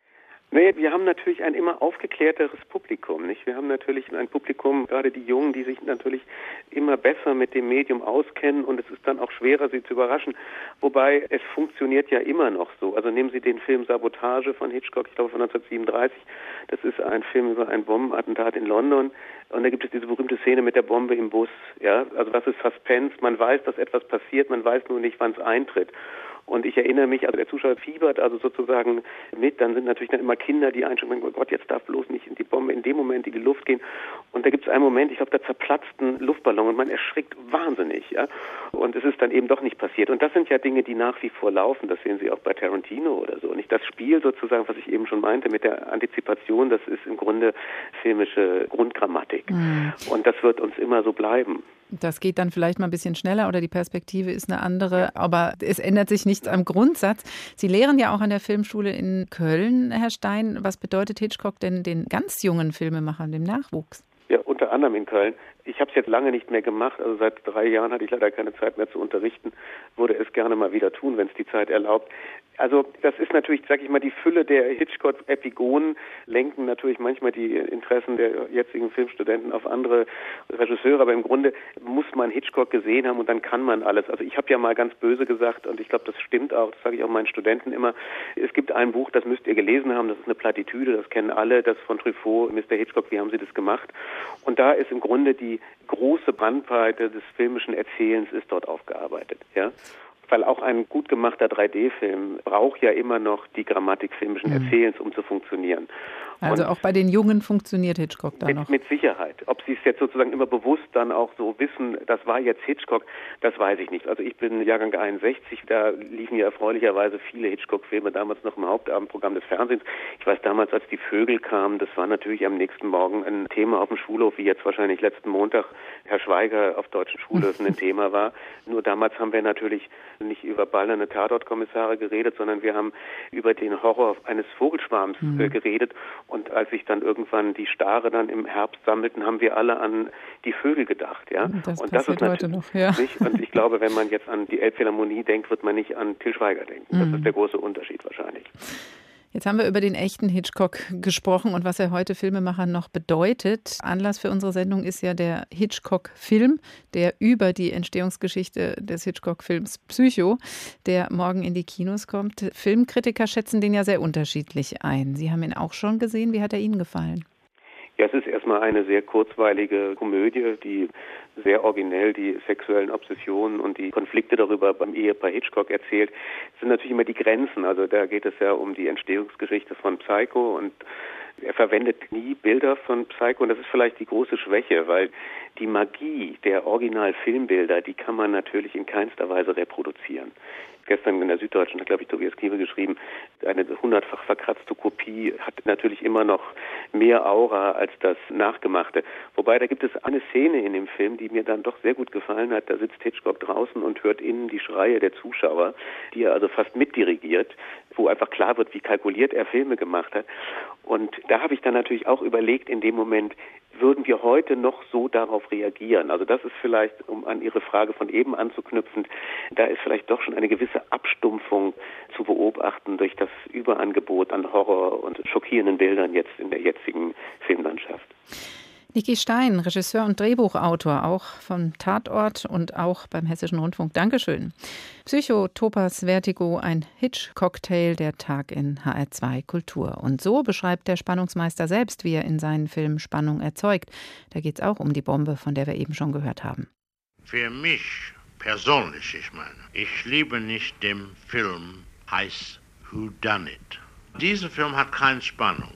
Nee, wir haben natürlich ein immer aufgeklärteres Publikum, nicht? Wir haben natürlich ein Publikum, gerade die Jungen, die sich natürlich immer besser mit dem Medium auskennen und es ist dann auch schwerer, sie zu überraschen. Wobei, es funktioniert ja immer noch so. Also nehmen Sie den Film Sabotage von Hitchcock, ich glaube von 1937. Das ist ein Film über ein Bombenattentat in London. Und da gibt es diese berühmte Szene mit der Bombe im Bus. Ja, also das ist Suspense. Man weiß, dass etwas passiert, man weiß nur nicht, wann es eintritt. Und ich erinnere mich, also der Zuschauer fiebert also sozusagen mit, dann sind natürlich dann immer Kinder, die einschrecken, oh Gott, jetzt darf bloß nicht in die Bombe in dem Moment in die Luft gehen. Und da gibt es einen Moment, ich glaube, da zerplatzt ein Luftballon und man erschrickt wahnsinnig, ja. Und es ist dann eben doch nicht passiert. Und das sind ja Dinge, die nach wie vor laufen, das sehen Sie auch bei Tarantino oder so. Nicht das Spiel sozusagen, was ich eben schon meinte mit der Antizipation, das ist im Grunde filmische Grundgrammatik. Und das wird uns immer so bleiben. Das geht dann vielleicht mal ein bisschen schneller oder die Perspektive ist eine andere, aber es ändert sich nichts am Grundsatz. Sie lehren ja auch an der Filmschule in Köln, Herr Stein. Was bedeutet Hitchcock denn den ganz jungen Filmemachern, dem Nachwuchs? Ja, unter anderem in Köln. Ich habe es jetzt lange nicht mehr gemacht, also seit 3 Jahren hatte ich leider keine Zeit mehr zu unterrichten, würde es gerne mal wieder tun, wenn es die Zeit erlaubt. Also das ist natürlich, sag ich mal, die Fülle der Hitchcock-Epigonen lenken natürlich manchmal die Interessen der jetzigen Filmstudenten auf andere Regisseure, aber im Grunde muss man Hitchcock gesehen haben und dann kann man alles. Also ich habe ja mal ganz böse gesagt und ich glaube, das stimmt auch, das sage ich auch meinen Studenten immer, es gibt ein Buch, das müsst ihr gelesen haben, das ist eine Plattitüde, das kennen alle, das von Truffaut, Mr. Hitchcock, wie haben Sie das gemacht? Und da ist im Grunde die große Bandbreite des filmischen Erzählens ist dort aufgearbeitet, ja. Weil auch ein gut gemachter 3D-Film braucht ja immer noch die Grammatik filmischen Erzählens, um zu funktionieren. Also auch bei den Jungen funktioniert Hitchcock da noch? Mit Sicherheit. Ob sie es jetzt sozusagen immer bewusst dann auch so wissen, das war jetzt Hitchcock, das weiß ich nicht. Also ich bin Jahrgang 61, da liefen ja erfreulicherweise viele Hitchcock-Filme, damals noch im Hauptabendprogramm des Fernsehens. Ich weiß damals, als die Vögel kamen, das war natürlich am nächsten Morgen ein Thema auf dem Schulhof, wie jetzt wahrscheinlich letzten Montag Herr Schweiger auf deutschen Schulhöfen ein Thema war. Nur damals haben wir natürlich nicht über ballernde Tatortkommissare geredet, sondern wir haben über den Horror eines Vogelschwarms geredet. Und als sich dann irgendwann die Stare dann im Herbst sammelten, haben wir alle an die Vögel gedacht, ja. Und das ist heute noch, ja. Nicht. Und ich glaube, wenn man jetzt an die Elbphilharmonie denkt, wird man nicht an Til Schweiger denken. Das ist der große Unterschied wahrscheinlich. Jetzt haben wir über den echten Hitchcock gesprochen und was er heute Filmemachern noch bedeutet. Anlass für unsere Sendung ist ja der Hitchcock-Film, der über die Entstehungsgeschichte des Hitchcock-Films Psycho, der morgen in die Kinos kommt. Filmkritiker schätzen den ja sehr unterschiedlich ein. Sie haben ihn auch schon gesehen. Wie hat er Ihnen gefallen? Ja, es ist erstmal eine sehr kurzweilige Komödie, die sehr originell die sexuellen Obsessionen und die Konflikte darüber beim Ehepaar Hitchcock erzählt. Es sind natürlich immer die Grenzen, also da geht es ja um die Entstehungsgeschichte von Psycho und er verwendet nie Bilder von Psycho und das ist vielleicht die große Schwäche, weil die Magie der Original-Filmbilder, die kann man natürlich in keinster Weise reproduzieren. Gestern in der Süddeutschen hat, glaube ich, Tobias Kiewe geschrieben, eine 100-fach verkratzte Kopie hat natürlich immer noch mehr Aura als das Nachgemachte. Wobei, da gibt es eine Szene in dem Film, die mir dann doch sehr gut gefallen hat. Da sitzt Hitchcock draußen und hört innen die Schreie der Zuschauer, die er also fast mitdirigiert, wo einfach klar wird, wie kalkuliert er Filme gemacht hat. Und da habe ich dann natürlich auch überlegt, in dem Moment, würden wir heute noch so darauf reagieren? Also das ist vielleicht, um an Ihre Frage von eben anzuknüpfen, da ist vielleicht doch schon eine gewisse Abstumpfung zu beobachten durch das Überangebot an Horror und schockierenden Bildern jetzt in der jetzigen Filmlandschaft. Niki Stein, Regisseur und Drehbuchautor, auch vom Tatort und auch beim Hessischen Rundfunk. Dankeschön. Psycho, Topaz, Vertigo, ein Hitch-Cocktail, der Tag in HR2 Kultur. Und so beschreibt der Spannungsmeister selbst, wie er in seinen Filmen Spannung erzeugt. Da geht es auch um die Bombe, von der wir eben schon gehört haben. Für mich persönlich, ich liebe nicht den Film, heißt Who Done It. Dieser Film hat keine Spannung.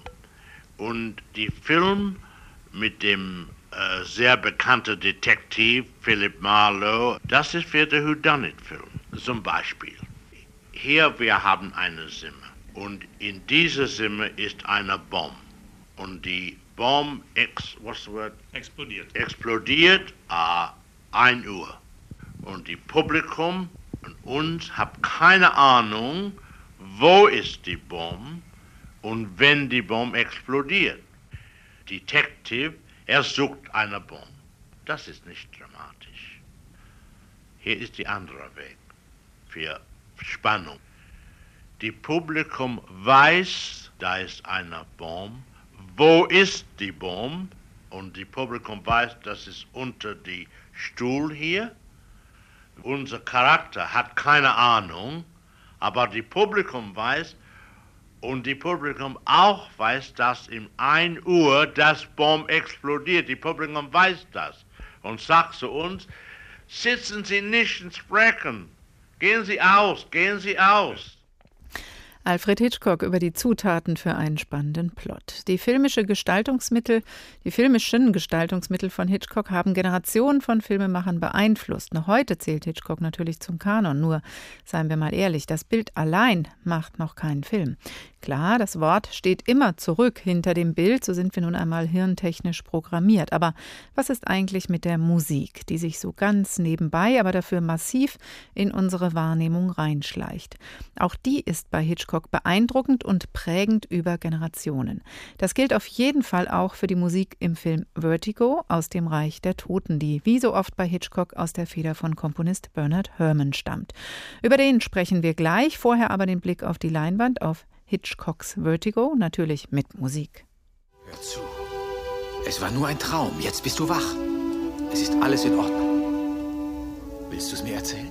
Und die Film mit dem sehr bekannten Detektiv Philip Marlowe, das ist für den Whodunit-Film. Zum Beispiel, hier wir haben eine Zimmer und in dieser Zimmer ist eine Bombe und die Bombe explodiert 1 Uhr und die Publikum und uns haben keine Ahnung, wo ist die Bombe und wenn die Bombe explodiert. Detective, er sucht eine Bombe. Das ist nicht dramatisch. Hier ist der andere Weg für Spannung. Die Publikum weiß, da ist eine Bombe. Wo ist die Bombe? Und das Publikum weiß, das ist unter dem Stuhl hier. Unser Charakter hat keine Ahnung, aber das Publikum weiß und das Publikum auch weiß, dass um 1 Uhr das Bombe explodiert. Das Publikum weiß das und sagt zu uns, sitzen Sie nicht und sprechen, gehen Sie aus, gehen Sie aus. Alfred Hitchcock über die Zutaten für einen spannenden Plot. Die filmischen Gestaltungsmittel von Hitchcock haben Generationen von Filmemachern beeinflusst. Noch heute zählt Hitchcock natürlich zum Kanon, nur seien wir mal ehrlich, das Bild allein macht noch keinen Film. Klar, das Wort steht immer zurück hinter dem Bild, so sind wir nun einmal hirntechnisch programmiert. Aber was ist eigentlich mit der Musik, die sich so ganz nebenbei, aber dafür massiv in unsere Wahrnehmung reinschleicht? Auch die ist bei Hitchcock beeindruckend und prägend über Generationen. Das gilt auf jeden Fall auch für die Musik im Film Vertigo aus dem Reich der Toten, die wie so oft bei Hitchcock aus der Feder von Komponist Bernard Herrmann stammt. Über den sprechen wir gleich, vorher aber den Blick auf die Leinwand, auf Hitchcocks Vertigo, natürlich mit Musik. Hör zu. Es war nur ein Traum. Jetzt bist du wach. Es ist alles in Ordnung. Willst du es mir erzählen?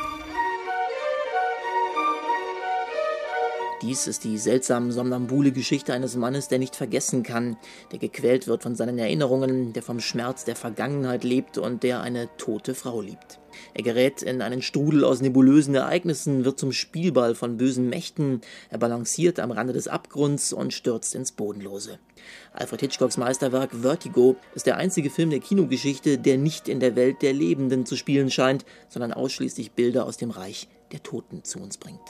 Dies ist die seltsam somnambule Geschichte eines Mannes, der nicht vergessen kann, der gequält wird von seinen Erinnerungen, der vom Schmerz der Vergangenheit lebt und der eine tote Frau liebt. Er gerät in einen Strudel aus nebulösen Ereignissen, wird zum Spielball von bösen Mächten, er balanciert am Rande des Abgrunds und stürzt ins Bodenlose. Alfred Hitchcocks Meisterwerk Vertigo ist der einzige Film der Kinogeschichte, der nicht in der Welt der Lebenden zu spielen scheint, sondern ausschließlich Bilder aus dem Reich der Toten zu uns bringt.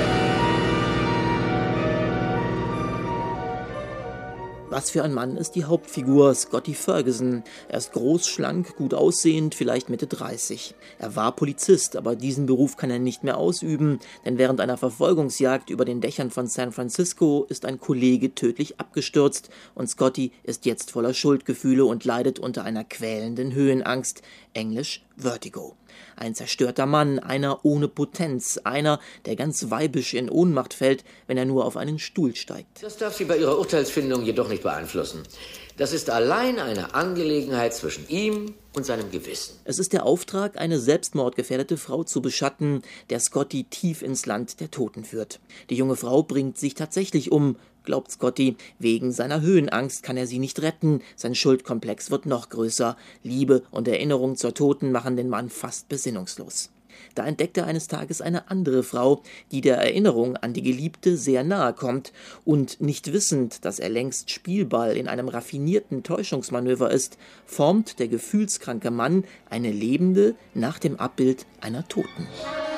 Was für ein Mann ist die Hauptfigur, Scotty Ferguson. Er ist groß, schlank, gut aussehend, vielleicht Mitte 30. Er war Polizist, aber diesen Beruf kann er nicht mehr ausüben, denn während einer Verfolgungsjagd über den Dächern von San Francisco ist ein Kollege tödlich abgestürzt und Scotty ist jetzt voller Schuldgefühle und leidet unter einer quälenden Höhenangst, englisch Vertigo. Ein zerstörter Mann, einer ohne Potenz, einer, der ganz weibisch in Ohnmacht fällt, wenn er nur auf einen Stuhl steigt. Das darf Sie bei Ihrer Urteilsfindung jedoch nicht beeinflussen. Das ist allein eine Angelegenheit zwischen ihm und seinem Gewissen. Es ist der Auftrag, eine selbstmordgefährdete Frau zu beschatten, der Scotty tief ins Land der Toten führt. Die junge Frau bringt sich tatsächlich um, glaubt Scotty. Wegen seiner Höhenangst kann er sie nicht retten. Sein Schuldkomplex wird noch größer. Liebe und Erinnerung zur Toten machen den Mann fast besinnungslos. Da entdeckt er eines Tages eine andere Frau, die der Erinnerung an die Geliebte sehr nahe kommt und nicht wissend, dass er längst Spielball in einem raffinierten Täuschungsmanöver ist, formt der gefühlskranke Mann eine Lebende nach dem Abbild einer Toten.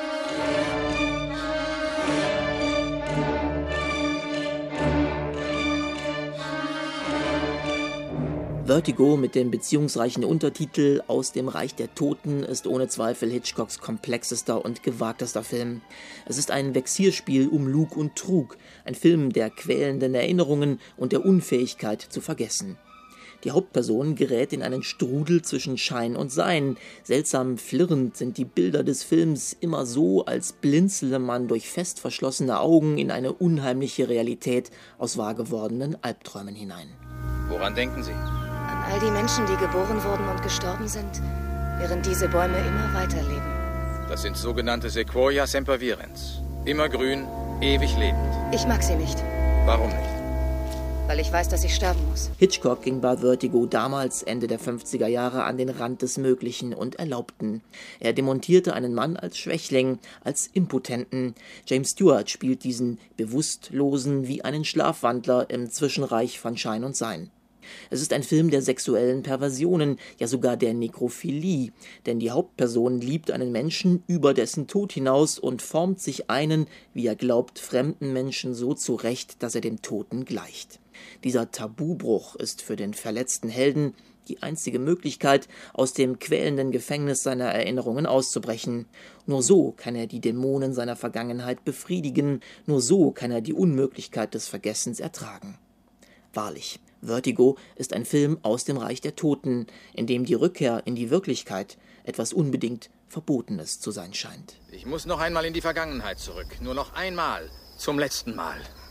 Vertigo mit dem beziehungsreichen Untertitel Aus dem Reich der Toten ist ohne Zweifel Hitchcocks komplexester und gewagtester Film. Es ist ein Vexierspiel um Lug und Trug, ein Film der quälenden Erinnerungen und der Unfähigkeit zu vergessen. Die Hauptperson gerät in einen Strudel zwischen Schein und Sein. Seltsam flirrend sind die Bilder des Films immer so, als blinzele man durch fest verschlossene Augen in eine unheimliche Realität aus wahrgewordenen Albträumen hinein. Woran denken Sie? An all die Menschen, die geboren wurden und gestorben sind, während diese Bäume immer weiterleben. Das sind sogenannte Sequoia sempervirens. Immer grün, ewig lebend. Ich mag sie nicht. Warum nicht? Weil ich weiß, dass ich sterben muss. Hitchcock ging bei Vertigo damals, Ende der 50er Jahre, an den Rand des Möglichen und Erlaubten. Er demontierte einen Mann als Schwächling, als Impotenten. James Stewart spielt diesen Bewusstlosen wie einen Schlafwandler im Zwischenreich von Schein und Sein. Es ist ein Film der sexuellen Perversionen, ja sogar der Nekrophilie, denn die Hauptperson liebt einen Menschen über dessen Tod hinaus und formt sich einen, wie er glaubt, fremden Menschen so zurecht, dass er dem Toten gleicht. Dieser Tabubruch ist für den verletzten Helden die einzige Möglichkeit, aus dem quälenden Gefängnis seiner Erinnerungen auszubrechen. Nur so kann er die Dämonen seiner Vergangenheit befriedigen, nur so kann er die Unmöglichkeit des Vergessens ertragen. Wahrlich, Vertigo ist ein Film aus dem Reich der Toten, in dem die Rückkehr in die Wirklichkeit etwas unbedingt Verbotenes zu sein scheint. Ich muss noch einmal in die Vergangenheit zurück. Nur noch einmal. Zum letzten Mal.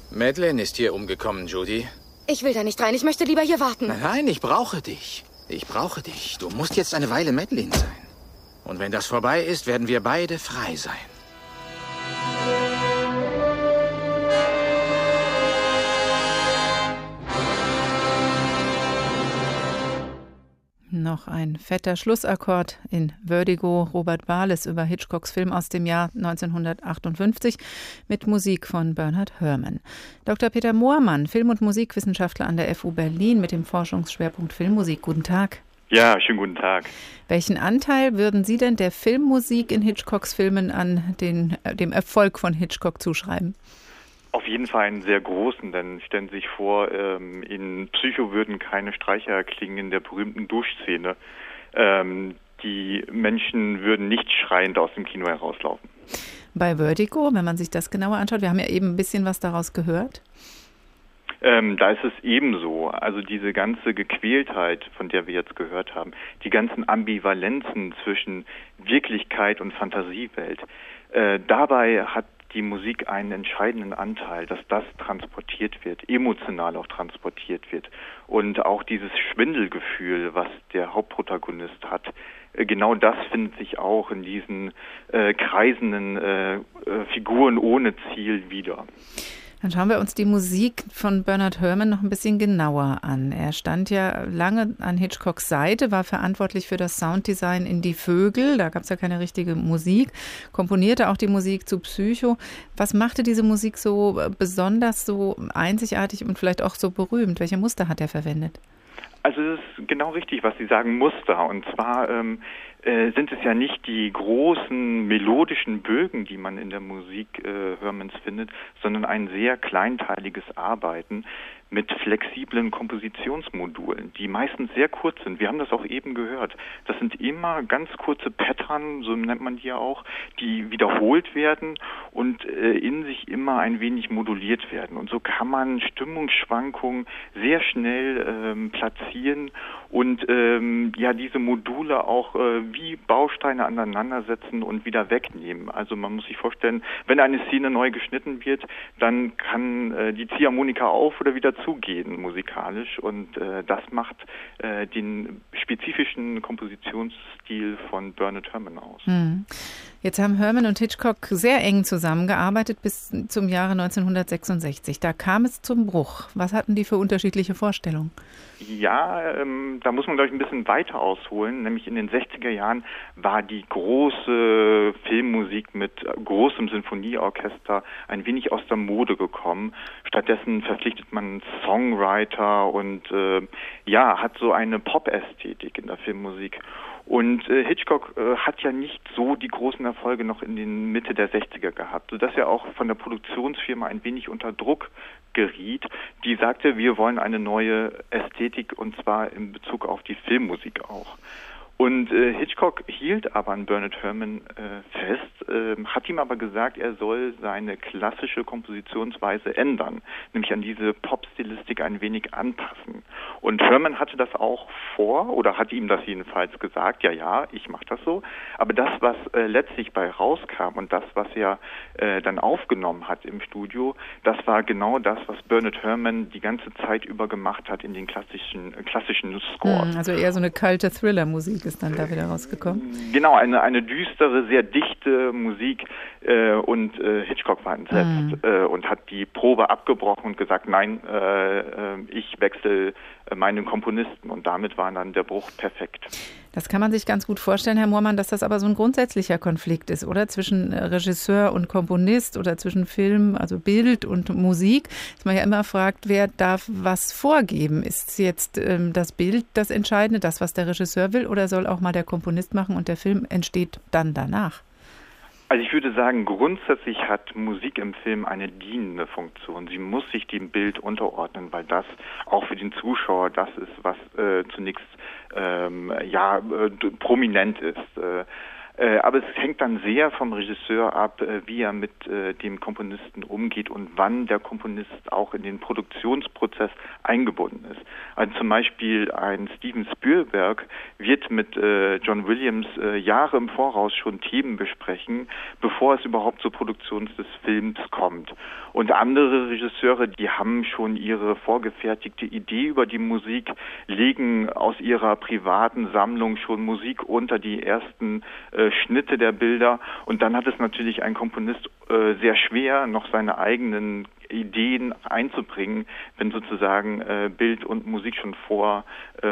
Madeleine ist hier umgekommen, Judy. Ich will da nicht rein. Ich möchte lieber hier warten. Nein, ich brauche dich. Ich brauche dich. Du musst jetzt eine Weile Madeleine sein. Und wenn das vorbei ist, werden wir beide frei sein. Noch ein fetter Schlussakkord in Vertigo, Robert Wales über Hitchcocks Film aus dem Jahr 1958 mit Musik von Bernard Herrmann. Dr. Peter Moormann, Film- und Musikwissenschaftler an der FU Berlin mit dem Forschungsschwerpunkt Filmmusik. Guten Tag. Ja, schönen guten Tag. Welchen Anteil würden Sie denn der Filmmusik in Hitchcocks Filmen an dem Erfolg von Hitchcock zuschreiben? Auf jeden Fall einen sehr großen, denn stellen Sie sich vor, in Psycho würden keine Streicher klingen in der berühmten Duschszene. Die Menschen würden nicht schreiend aus dem Kino herauslaufen. Bei Vertigo, wenn man sich das genauer anschaut, wir haben ja eben ein bisschen was daraus gehört. Da ist es ebenso. Also diese ganze Gequältheit, von der wir jetzt gehört haben, die ganzen Ambivalenzen zwischen Wirklichkeit und Fantasiewelt, dabei hat die Musik einen entscheidenden Anteil, dass das transportiert wird, emotional auch transportiert wird. Und auch dieses Schwindelgefühl, was der Hauptprotagonist hat, genau das findet sich auch in diesen kreisenden Figuren ohne Ziel wieder. Dann schauen wir uns die Musik von Bernard Herrmann noch ein bisschen genauer an. Er stand ja lange an Hitchcocks Seite, war verantwortlich für das Sounddesign in Die Vögel. Da gab es ja keine richtige Musik. Komponierte auch die Musik zu Psycho. Was machte diese Musik so besonders, so einzigartig und vielleicht auch so berühmt? Welche Muster hat er verwendet? Also es ist genau richtig, was Sie sagen, Muster. Und zwar sind es ja nicht die großen melodischen Bögen, die man in der Musik Herrmanns findet, sondern ein sehr kleinteiliges Arbeiten mit flexiblen Kompositionsmodulen, die meistens sehr kurz sind. Wir haben das auch eben gehört. Das sind immer ganz kurze Pattern, so nennt man die ja auch, die wiederholt werden und in sich immer ein wenig moduliert werden. Und so kann man Stimmungsschwankungen sehr schnell platzieren und diese Module auch wie Bausteine aneinandersetzen und wieder wegnehmen. Also man muss sich vorstellen, wenn eine Szene neu geschnitten wird, dann kann die Ziehharmonika auf oder wieder zugehen musikalisch und das macht den spezifischen Kompositionsstil von Bernard Herrmann aus. Jetzt haben Herrmann und Hitchcock sehr eng zusammengearbeitet bis zum Jahre 1966. Da kam es zum Bruch. Was hatten die für unterschiedliche Vorstellungen? Ja, da muss man, glaube ich, ein bisschen weiter ausholen. Nämlich in den 60er Jahren war die große Filmmusik mit großem Sinfonieorchester ein wenig aus der Mode gekommen. Stattdessen verpflichtet man Songwriter und hat so eine Pop-Ästhetik in der Filmmusik. Und Hitchcock hat ja nicht so die großen Erfolge noch in den Mitte der 60er gehabt, sodass er auch von der Produktionsfirma ein wenig unter Druck geriet. Die sagte, wir wollen eine neue Ästhetik und zwar in Bezug auf die Filmmusik auch. Und Hitchcock hielt aber an Bernard Herrmann fest, hat ihm aber gesagt, er soll seine klassische Kompositionsweise ändern, nämlich an diese Pop-Stilistik ein wenig anpassen. Und Herrmann hatte das auch vor, oder hat ihm das jedenfalls gesagt, ja, ich mache das so. Aber das, was letztlich bei rauskam und das, was er dann aufgenommen hat im Studio, das war genau das, was Bernard Herrmann die ganze Zeit über gemacht hat in den klassischen Scores. Also eher so eine kalte Thriller-Musik ist dann da wieder rausgekommen? Genau, eine düstere, sehr dichte Musik und Hitchcock war entsetzt und hat die Probe abgebrochen und gesagt, nein, ich wechsle meinen Komponisten und damit war dann der Bruch perfekt. Das kann man sich ganz gut vorstellen, Herr Moormann, dass das aber so ein grundsätzlicher Konflikt ist, oder? Zwischen Regisseur und Komponist oder zwischen Film, also Bild und Musik. Dass man ja immer fragt, wer darf was vorgeben? Ist jetzt das Bild das Entscheidende, das, was der Regisseur will, oder soll auch mal der Komponist machen und der Film entsteht dann danach? Also ich würde sagen, grundsätzlich hat Musik im Film eine dienende Funktion. Sie muss sich dem Bild unterordnen, weil das auch für den Zuschauer das ist, was zunächst prominent ist. Aber es hängt dann sehr vom Regisseur ab, wie er mit dem Komponisten umgeht und wann der Komponist auch in den Produktionsprozess eingebunden ist. Also zum Beispiel ein Steven Spielberg wird mit John Williams Jahre im Voraus schon Themen besprechen, bevor es überhaupt zur Produktion des Films kommt. Und andere Regisseure, die haben schon ihre vorgefertigte Idee über die Musik, legen aus ihrer privaten Sammlung schon Musik unter die ersten Schnitte der Bilder. Und dann hat es natürlich ein Komponist sehr schwer, noch seine eigenen Ideen einzubringen, wenn sozusagen Bild und Musik schon vor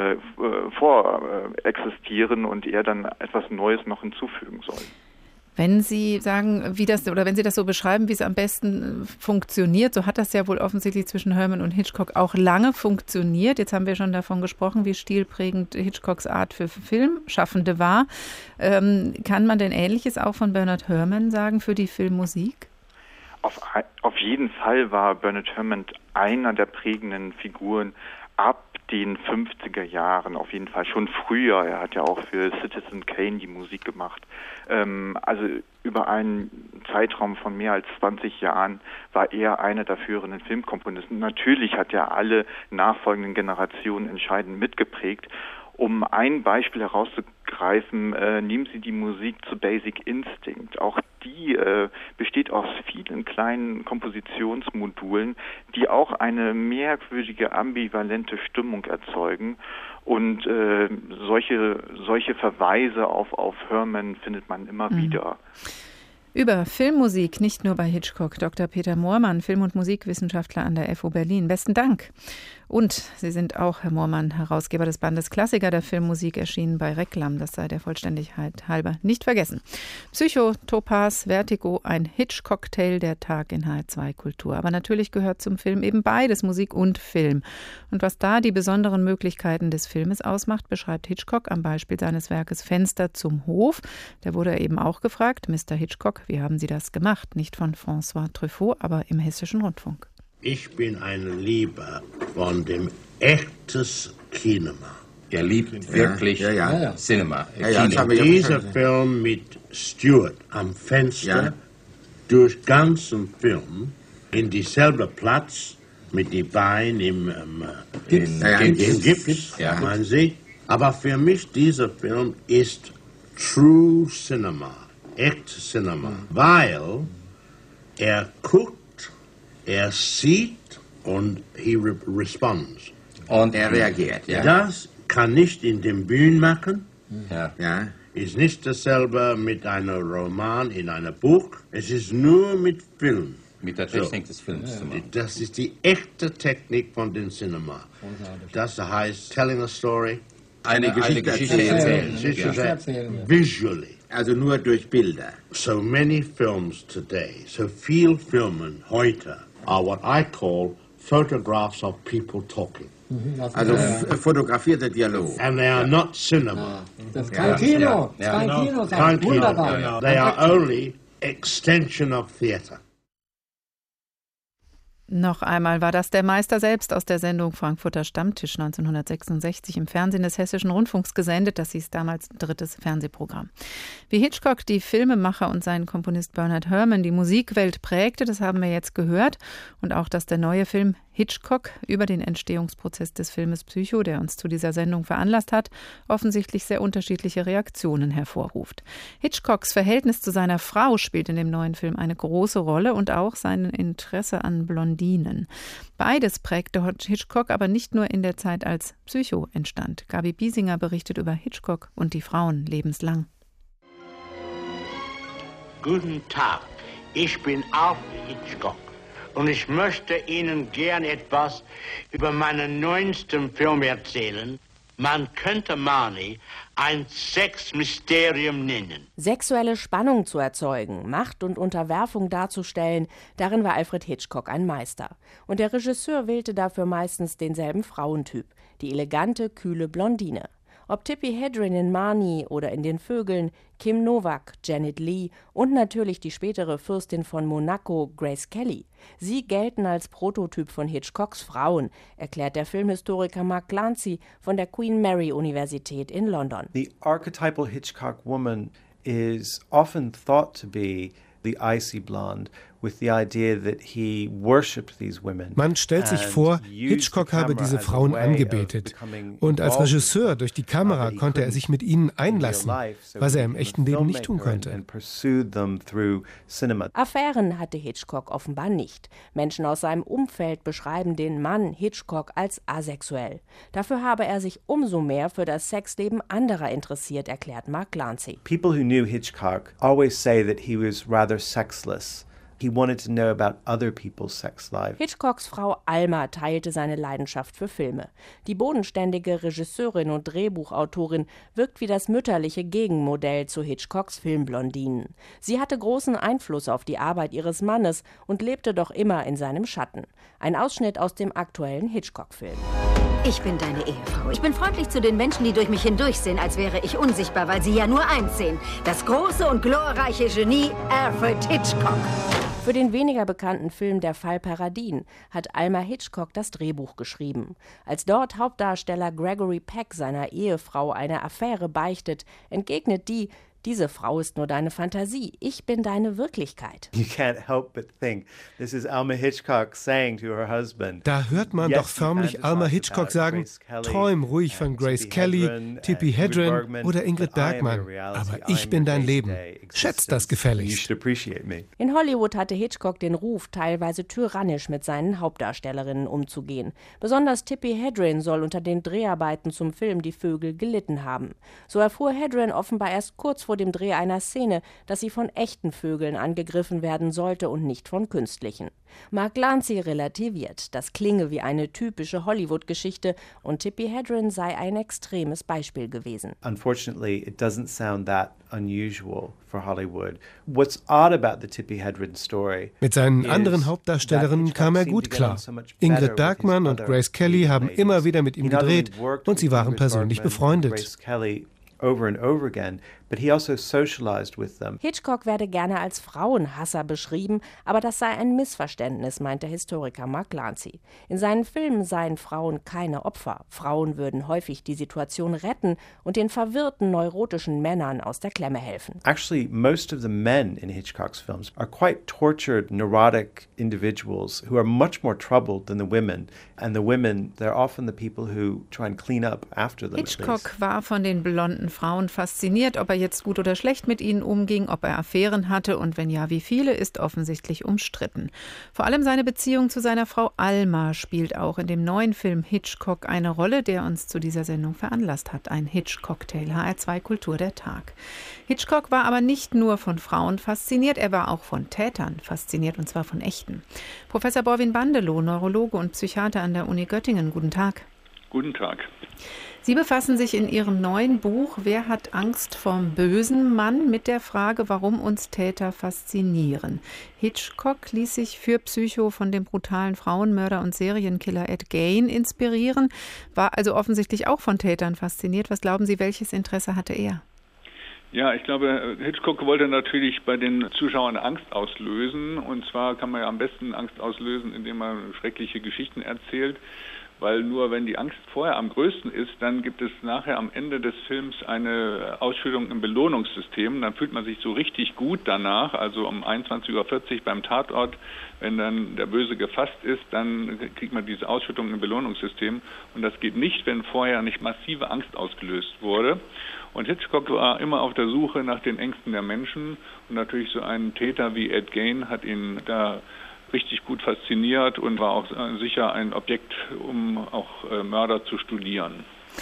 existieren und er dann etwas Neues noch hinzufügen soll. Wenn Sie sagen, wenn Sie das so beschreiben, wie es am besten funktioniert, so hat das ja wohl offensichtlich zwischen Herman und Hitchcock auch lange funktioniert. Jetzt haben wir schon davon gesprochen, wie stilprägend Hitchcocks Art für Filmschaffende war. Kann man denn Ähnliches auch von Bernard Herrmann sagen für die Filmmusik? Auf jeden Fall war Bernard Herrmann einer der prägenden Figuren ab den 50er Jahren, auf jeden Fall schon früher. Er hat ja auch für Citizen Kane die Musik gemacht. Also über einen Zeitraum von mehr als 20 Jahren war er einer der führenden Filmkomponisten. Natürlich hat er alle nachfolgenden Generationen entscheidend mitgeprägt. Um ein Beispiel herauszugreifen, nehmen Sie die Musik zu Basic Instinct. Auch die besteht aus vielen kleinen Kompositionsmodulen, die auch eine merkwürdige, ambivalente Stimmung erzeugen. Und solche Verweise auf Herrmann findet man immer wieder. Über Filmmusik, nicht nur bei Hitchcock. Dr. Peter Moormann, Film- und Musikwissenschaftler an der FU Berlin. Besten Dank. Und Sie sind auch, Herr Moormann, Herausgeber des Bandes Klassiker der Filmmusik, erschienen bei Reklam. Das sei der Vollständigkeit halber nicht vergessen. Psycho, Topaz, Vertigo, ein Hitch-Cocktail, der Tag in HR2 Kultur. Aber natürlich gehört zum Film eben beides, Musik und Film. Und was da die besonderen Möglichkeiten des Filmes ausmacht, beschreibt Hitchcock am Beispiel seines Werkes Fenster zum Hof. Da wurde er eben auch gefragt, Mr. Hitchcock, wie haben Sie das gemacht? Nicht von François Truffaut, aber im Hessischen Rundfunk. Ich bin ein Lieber von dem echtes Cinema. Er liebt wirklich Cinema. Dieser Film mit Stewart am Fenster, durch ganzen Film, in dieselbe Platz, mit den Beinen im Gips, man sieht. Aber für mich, dieser Film ist True Cinema. Echt Cinema, weil er guckt, er sieht und he responds. Und er reagiert, Das kann nicht in dem Bühnen machen. Ist nicht dasselbe mit einem Roman in einem Buch. Es ist nur mit Film. Mit der Technik des Films. Das ist die echte Technik von dem Cinema. Das heißt, telling a story. Eine Geschichte erzählen. Visually. Also nur durch Bilder. So many films today, so viel Filmen heute are what I call photographs of people talking. Also fotografierte Dialog. And they are not cinema. Das ist kein Kino. Kein Kino. Wunderbar. They are only extension of theater. Noch einmal war das der Meister selbst aus der Sendung Frankfurter Stammtisch 1966 im Fernsehen des Hessischen Rundfunks gesendet. Das hieß damals drittes Fernsehprogramm. Wie Hitchcock die Filmemacher und seinen Komponist Bernard Herrmann die Musikwelt prägte, das haben wir jetzt gehört. Und auch, dass der neue Film Hitchcock über den Entstehungsprozess des Filmes Psycho, der uns zu dieser Sendung veranlasst hat, offensichtlich sehr unterschiedliche Reaktionen hervorruft. Hitchcocks Verhältnis zu seiner Frau spielt in dem neuen Film eine große Rolle und auch sein Interesse an Blondinen. Beides prägte Hitchcock aber nicht nur in der Zeit, als Psycho entstand. Gabi Biesinger berichtet über Hitchcock und die Frauen lebenslang. Guten Tag, ich bin Alfred Hitchcock. Und ich möchte Ihnen gern etwas über meinen neuesten Film erzählen. Man könnte Marnie ein Sexmysterium nennen. Sexuelle Spannung zu erzeugen, Macht und Unterwerfung darzustellen, darin war Alfred Hitchcock ein Meister. Und der Regisseur wählte dafür meistens denselben Frauentyp, die elegante, kühle Blondine. Ob Tippi Hedren in Marnie oder in Den Vögeln, Kim Novak, Janet Leigh und natürlich die spätere Fürstin von Monaco, Grace Kelly. Sie gelten als Prototyp von Hitchcocks Frauen, erklärt der Filmhistoriker Mark Glancy von der Queen Mary Universität in London. The archetypal Hitchcock woman is often thought to be the icy blonde, with the idea that he worshipped these women. Man stellt sich vor, Hitchcock habe diese Frauen angebetet. Und als Regisseur durch die Kamera konnte er sich mit ihnen einlassen, was er im echten Leben nicht tun konnte. Affären hatte Hitchcock offenbar nicht. Menschen aus seinem Umfeld beschreiben den Mann Hitchcock als asexuell. Dafür habe er sich umso mehr für das Sexleben anderer interessiert, erklärt Mark Glancy. People who knew Hitchcock always say that he was rather sexless. He wanted to know about other people's sex life. Hitchcocks Frau Alma teilte seine Leidenschaft für Filme. Die bodenständige Regisseurin und Drehbuchautorin wirkt wie das mütterliche Gegenmodell zu Hitchcocks Filmblondinen. Sie hatte großen Einfluss auf die Arbeit ihres Mannes und lebte doch immer in seinem Schatten. Ein Ausschnitt aus dem aktuellen Hitchcock-Film. Ich bin deine Ehefrau. Ich bin freundlich zu den Menschen, die durch mich hindurchsehen, als wäre ich unsichtbar, weil sie ja nur eins sehen: das große und glorreiche Genie Alfred Hitchcock. Für den weniger bekannten Film Der Fall Paradine hat Alma Hitchcock das Drehbuch geschrieben. Als dort Hauptdarsteller Gregory Peck seiner Ehefrau eine Affäre beichtet, entgegnet die: Diese Frau ist nur deine Fantasie, ich bin deine Wirklichkeit. You can't help but think this is Alma Hitchcock saying to her husband. Da hört man doch förmlich Alma Hitchcock sagen: Träum ruhig von Grace Kelly, Tippi Hedren oder Ingrid Bergman, aber ich bin dein Leben. Schätzt das gefälligst. In Hollywood hatte Hitchcock den Ruf, teilweise tyrannisch mit seinen Hauptdarstellerinnen umzugehen. Besonders Tippi Hedren soll unter den Dreharbeiten zum Film Die Vögel gelitten haben. So erfuhr Hedren offenbar erst kurz vor dem Dreh einer Szene, dass sie von echten Vögeln angegriffen werden sollte und nicht von künstlichen. Mark Glancy relativiert, das klinge wie eine typische Hollywood-Geschichte und Tippi Hedren sei ein extremes Beispiel gewesen. Unfortunately, it doesn't sound that unusual for Hollywood. What's odd about the Tippi Hedren story? Mit seinen anderen Hauptdarstellerinnen kam er gut klar. Ingrid Bergman und Grace Kelly haben immer wieder mit ihm gedreht und sie waren persönlich befreundet. Over and over again, but he also socialized with them. Hitchcock werde gerne als Frauenhasser beschrieben, aber das sei ein Missverständnis, meint der Historiker Mark Glancy. In seinen Filmen seien Frauen keine Opfer. Frauen würden häufig die Situation retten und den verwirrten, neurotischen Männern aus der Klemme helfen. Actually, most of the men in Hitchcock's films are quite tortured, neurotic individuals who are much more troubled than the women. And the women, they're often the people who try and clean up after them. Hitchcock war von den blonden Frauen fasziniert. Ob er jetzt gut oder schlecht mit ihnen umging, ob er Affären hatte und wenn ja, wie viele, ist offensichtlich umstritten. Vor allem seine Beziehung zu seiner Frau Alma spielt auch in dem neuen Film Hitchcock eine Rolle, der uns zu dieser Sendung veranlasst hat. Ein Hitchcocktail, HR2 Kultur der Tag. Hitchcock war aber nicht nur von Frauen fasziniert, er war auch von Tätern fasziniert, und zwar von echten. Professor Borwin Bandelow, Neurologe und Psychiater an der Uni Göttingen. Guten Tag. Guten Tag. Sie befassen sich in Ihrem neuen Buch »Wer hat Angst vorm bösen Mann?« mit der Frage, warum uns Täter faszinieren. Hitchcock ließ sich für Psycho von dem brutalen Frauenmörder und Serienkiller Ed Gein inspirieren, war also offensichtlich auch von Tätern fasziniert. Was glauben Sie, welches Interesse hatte er? Ja, ich glaube, Hitchcock wollte natürlich bei den Zuschauern Angst auslösen. Und zwar kann man ja am besten Angst auslösen, indem man schreckliche Geschichten erzählt. Weil nur wenn die Angst vorher am größten ist, dann gibt es nachher am Ende des Films eine Ausschüttung im Belohnungssystem. Dann fühlt man sich so richtig gut danach, also um 21:40 Uhr beim Tatort, wenn dann der Böse gefasst ist, dann kriegt man diese Ausschüttung im Belohnungssystem. Und das geht nicht, wenn vorher nicht massive Angst ausgelöst wurde. Und Hitchcock war immer auf der Suche nach den Ängsten der Menschen. Und natürlich so ein Täter wie Ed Gein hat ihn da richtig gut fasziniert und war auch sicher ein Objekt, um auch Mörder zu studieren.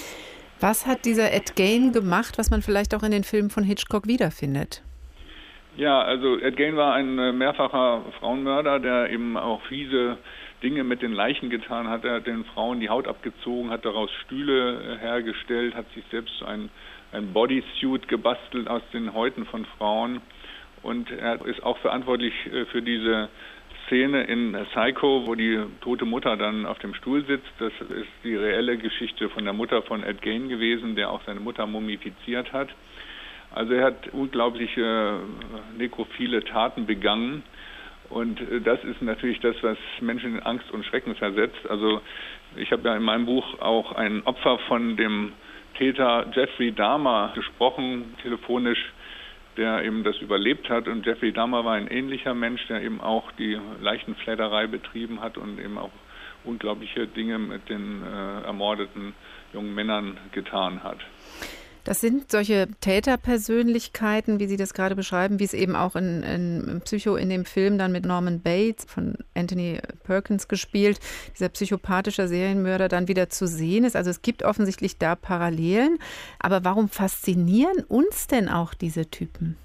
Was hat dieser Ed Gein gemacht, was man vielleicht auch in den Filmen von Hitchcock wiederfindet? Ja, also Ed Gein war ein mehrfacher Frauenmörder, der eben auch fiese Dinge mit den Leichen getan hat. Er hat den Frauen die Haut abgezogen, hat daraus Stühle hergestellt, hat sich selbst ein Bodysuit gebastelt aus den Häuten von Frauen. Und er ist auch verantwortlich für diese Szene in Psycho, wo die tote Mutter dann auf dem Stuhl sitzt. Das ist die reelle Geschichte von der Mutter von Ed Gein gewesen, der auch seine Mutter mumifiziert hat. Also er hat unglaubliche nekrophile Taten begangen. Und das ist natürlich das, was Menschen in Angst und Schrecken versetzt. Also ich habe ja in meinem Buch auch ein Opfer von dem Täter Jeffrey Dahmer gesprochen, telefonisch, der eben das überlebt hat. Und Jeffrey Dahmer war ein ähnlicher Mensch, der eben auch die Leichenfledderei betrieben hat und eben auch unglaubliche Dinge mit den ermordeten jungen Männern getan hat. Das sind solche Täterpersönlichkeiten, wie Sie das gerade beschreiben, wie es eben auch in Psycho in dem Film dann mit Norman Bates von Anthony Perkins gespielt, dieser psychopathische Serienmörder dann wieder zu sehen ist. Also es gibt offensichtlich da Parallelen. Aber warum faszinieren uns denn auch diese Typen?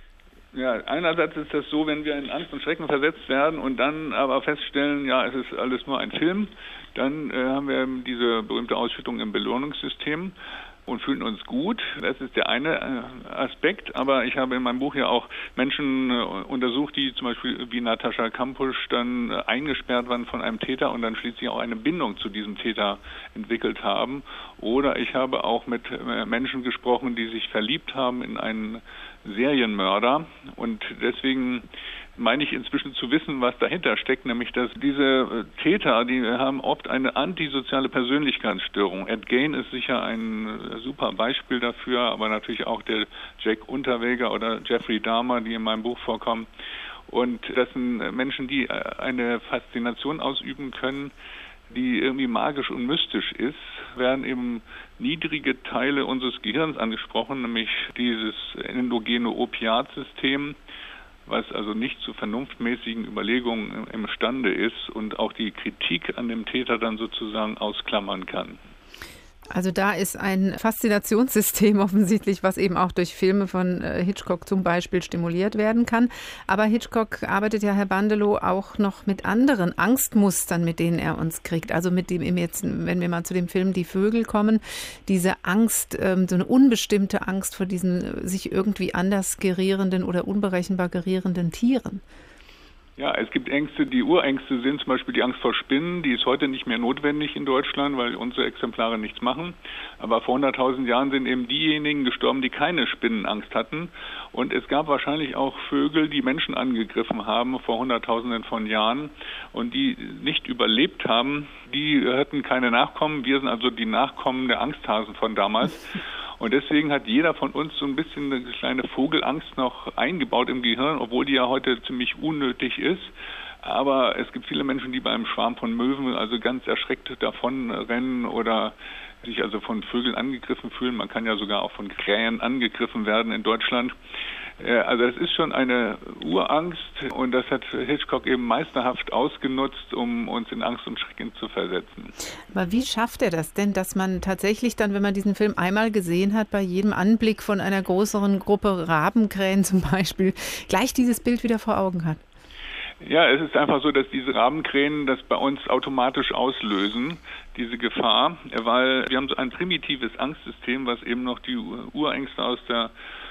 Ja, einerseits ist das so, wenn wir in Angst und Schrecken versetzt werden und dann aber feststellen, ja, es ist alles nur ein Film, dann haben wir diese berühmte Ausschüttung im Belohnungssystem und fühlen uns gut. Das ist der eine Aspekt, aber ich habe in meinem Buch ja auch Menschen untersucht, die zum Beispiel wie Natascha Kampusch dann eingesperrt waren von einem Täter und dann schließlich auch eine Bindung zu diesem Täter entwickelt haben. Oder ich habe auch mit Menschen gesprochen, die sich verliebt haben in einen Serienmörder und deswegen meine ich inzwischen zu wissen, was dahinter steckt, nämlich dass diese Täter, die haben oft eine antisoziale Persönlichkeitsstörung. Ed Gein ist sicher ein super Beispiel dafür, aber natürlich auch der Jack Unterweger oder Jeffrey Dahmer, die in meinem Buch vorkommen. Und das sind Menschen, die eine Faszination ausüben können, die irgendwie magisch und mystisch ist, werden eben niedrige Teile unseres Gehirns angesprochen, nämlich dieses endogene Opiatsystem, was also nicht zu vernunftmäßigen Überlegungen imstande ist und auch die Kritik an dem Täter dann sozusagen ausklammern kann. Also da ist ein Faszinationssystem offensichtlich, was eben auch durch Filme von Hitchcock zum Beispiel stimuliert werden kann. Aber Hitchcock arbeitet ja, Herr Bandelow, auch noch mit anderen Angstmustern, mit denen er uns kriegt. Also mit dem jetzt, wenn wir mal zu dem Film Die Vögel kommen, diese Angst, so eine unbestimmte Angst vor diesen sich irgendwie anders gerierenden oder unberechenbar gerierenden Tieren. Ja, es gibt Ängste, die Urängste sind zum Beispiel die Angst vor Spinnen, die ist heute nicht mehr notwendig in Deutschland, weil unsere Exemplare nichts machen. Aber vor 100.000 Jahren sind eben diejenigen gestorben, die keine Spinnenangst hatten. Und es gab wahrscheinlich auch Vögel, die Menschen angegriffen haben vor Hunderttausenden von Jahren und die nicht überlebt haben. Die hatten keine Nachkommen. Wir sind also die Nachkommen der Angsthasen von damals. Und deswegen hat jeder von uns so ein bisschen eine kleine Vogelangst noch eingebaut im Gehirn, obwohl die ja heute ziemlich unnötig ist. Aber es gibt viele Menschen, die beim Schwarm von Möwen also ganz erschreckt davon rennen oder sich also von Vögeln angegriffen fühlen. Man kann ja sogar auch von Krähen angegriffen werden in Deutschland. Also es ist schon eine Urangst und das hat Hitchcock eben meisterhaft ausgenutzt, um uns in Angst und Schrecken zu versetzen. Aber wie schafft er das denn, dass man tatsächlich dann, wenn man diesen Film einmal gesehen hat, bei jedem Anblick von einer größeren Gruppe Rabenkrähen zum Beispiel, gleich dieses Bild wieder vor Augen hat? Ja, es ist einfach so, dass diese Rabenkrähen das bei uns automatisch auslösen, diese Gefahr, weil wir haben so ein primitives Angstsystem, was eben noch die Urängste aus der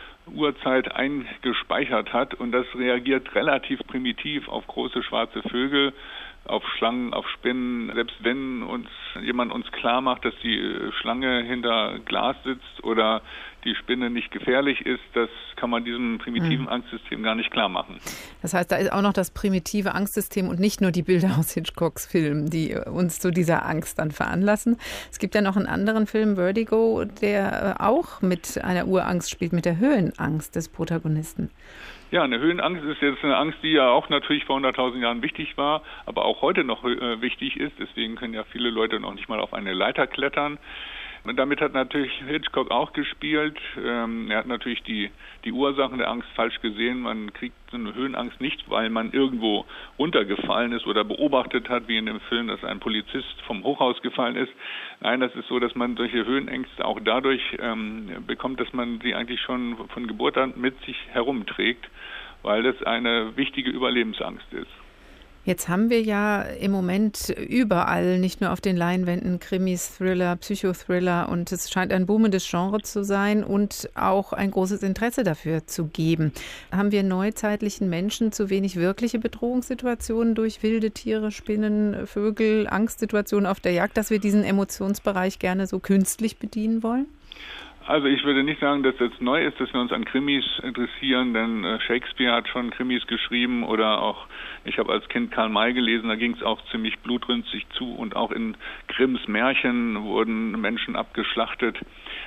Urzeit eingespeichert hat und das reagiert relativ primitiv auf große schwarze Vögel, auf Schlangen, auf Spinnen. Selbst wenn jemand uns klar macht, dass die Schlange hinter Glas sitzt oder die Spinne nicht gefährlich ist, das kann man diesem primitiven Angstsystem gar nicht klar machen. Das heißt, da ist auch noch das primitive Angstsystem und nicht nur die Bilder aus Hitchcocks Filmen, die uns zu dieser Angst dann veranlassen. Es gibt ja noch einen anderen Film, Vertigo, der auch mit einer Urangst spielt, mit der Höhenangst des Protagonisten. Ja, eine Höhenangst ist jetzt eine Angst, die ja auch natürlich vor 100.000 Jahren wichtig war, aber auch heute noch wichtig ist. Deswegen können ja viele Leute noch nicht mal auf eine Leiter klettern. Und damit hat natürlich Hitchcock auch gespielt. Er hat natürlich die Ursachen der Angst falsch gesehen. Man kriegt so eine Höhenangst nicht, weil man irgendwo runtergefallen ist oder beobachtet hat, wie in dem Film, dass ein Polizist vom Hochhaus gefallen ist. Nein, das ist so, dass man solche Höhenängste auch dadurch bekommt, dass man sie eigentlich schon von Geburt an mit sich herumträgt, weil das eine wichtige Überlebensangst ist. Jetzt haben wir ja im Moment überall, nicht nur auf den Leinwänden, Krimis, Thriller, Psychothriller und es scheint ein boomendes Genre zu sein und auch ein großes Interesse dafür zu geben. Haben wir neuzeitlichen Menschen zu wenig wirkliche Bedrohungssituationen durch wilde Tiere, Spinnen, Vögel, Angstsituationen auf der Jagd, dass wir diesen Emotionsbereich gerne so künstlich bedienen wollen? Also ich würde nicht sagen, dass das neu ist, dass wir uns an Krimis interessieren, denn Shakespeare hat schon Krimis geschrieben oder auch, ich habe als Kind Karl May gelesen, da ging es auch ziemlich blutrünstig zu und auch in Grimms Märchen wurden Menschen abgeschlachtet.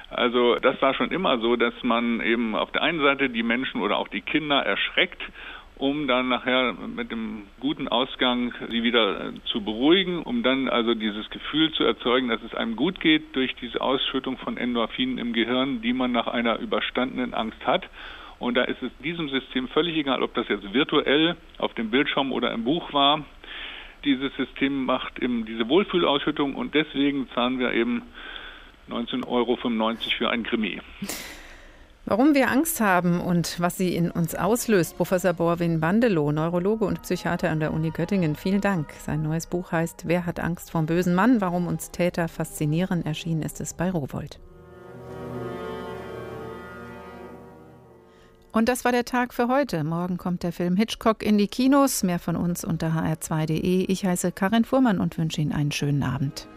Also das war schon immer so, dass man eben auf der einen Seite die Menschen oder auch die Kinder erschreckt, um dann nachher mit dem guten Ausgang sie wieder zu beruhigen, um dann also dieses Gefühl zu erzeugen, dass es einem gut geht durch diese Ausschüttung von Endorphinen im Gehirn, die man nach einer überstandenen Angst hat. Und da ist es diesem System völlig egal, ob das jetzt virtuell auf dem Bildschirm oder im Buch war. Dieses System macht eben diese Wohlfühlausschüttung und deswegen zahlen wir eben 19,95 € für ein Krimi. Warum wir Angst haben und was sie in uns auslöst, Professor Borwin Bandelow, Neurologe und Psychiater an der Uni Göttingen. Vielen Dank. Sein neues Buch heißt »Wer hat Angst vorm bösen Mann? Warum uns Täter faszinieren?« Erschienen ist es bei Rowohlt. Und das war der Tag für heute. Morgen kommt der Film Hitchcock in die Kinos. Mehr von uns unter hr2.de. Ich heiße Karin Fuhrmann und wünsche Ihnen einen schönen Abend.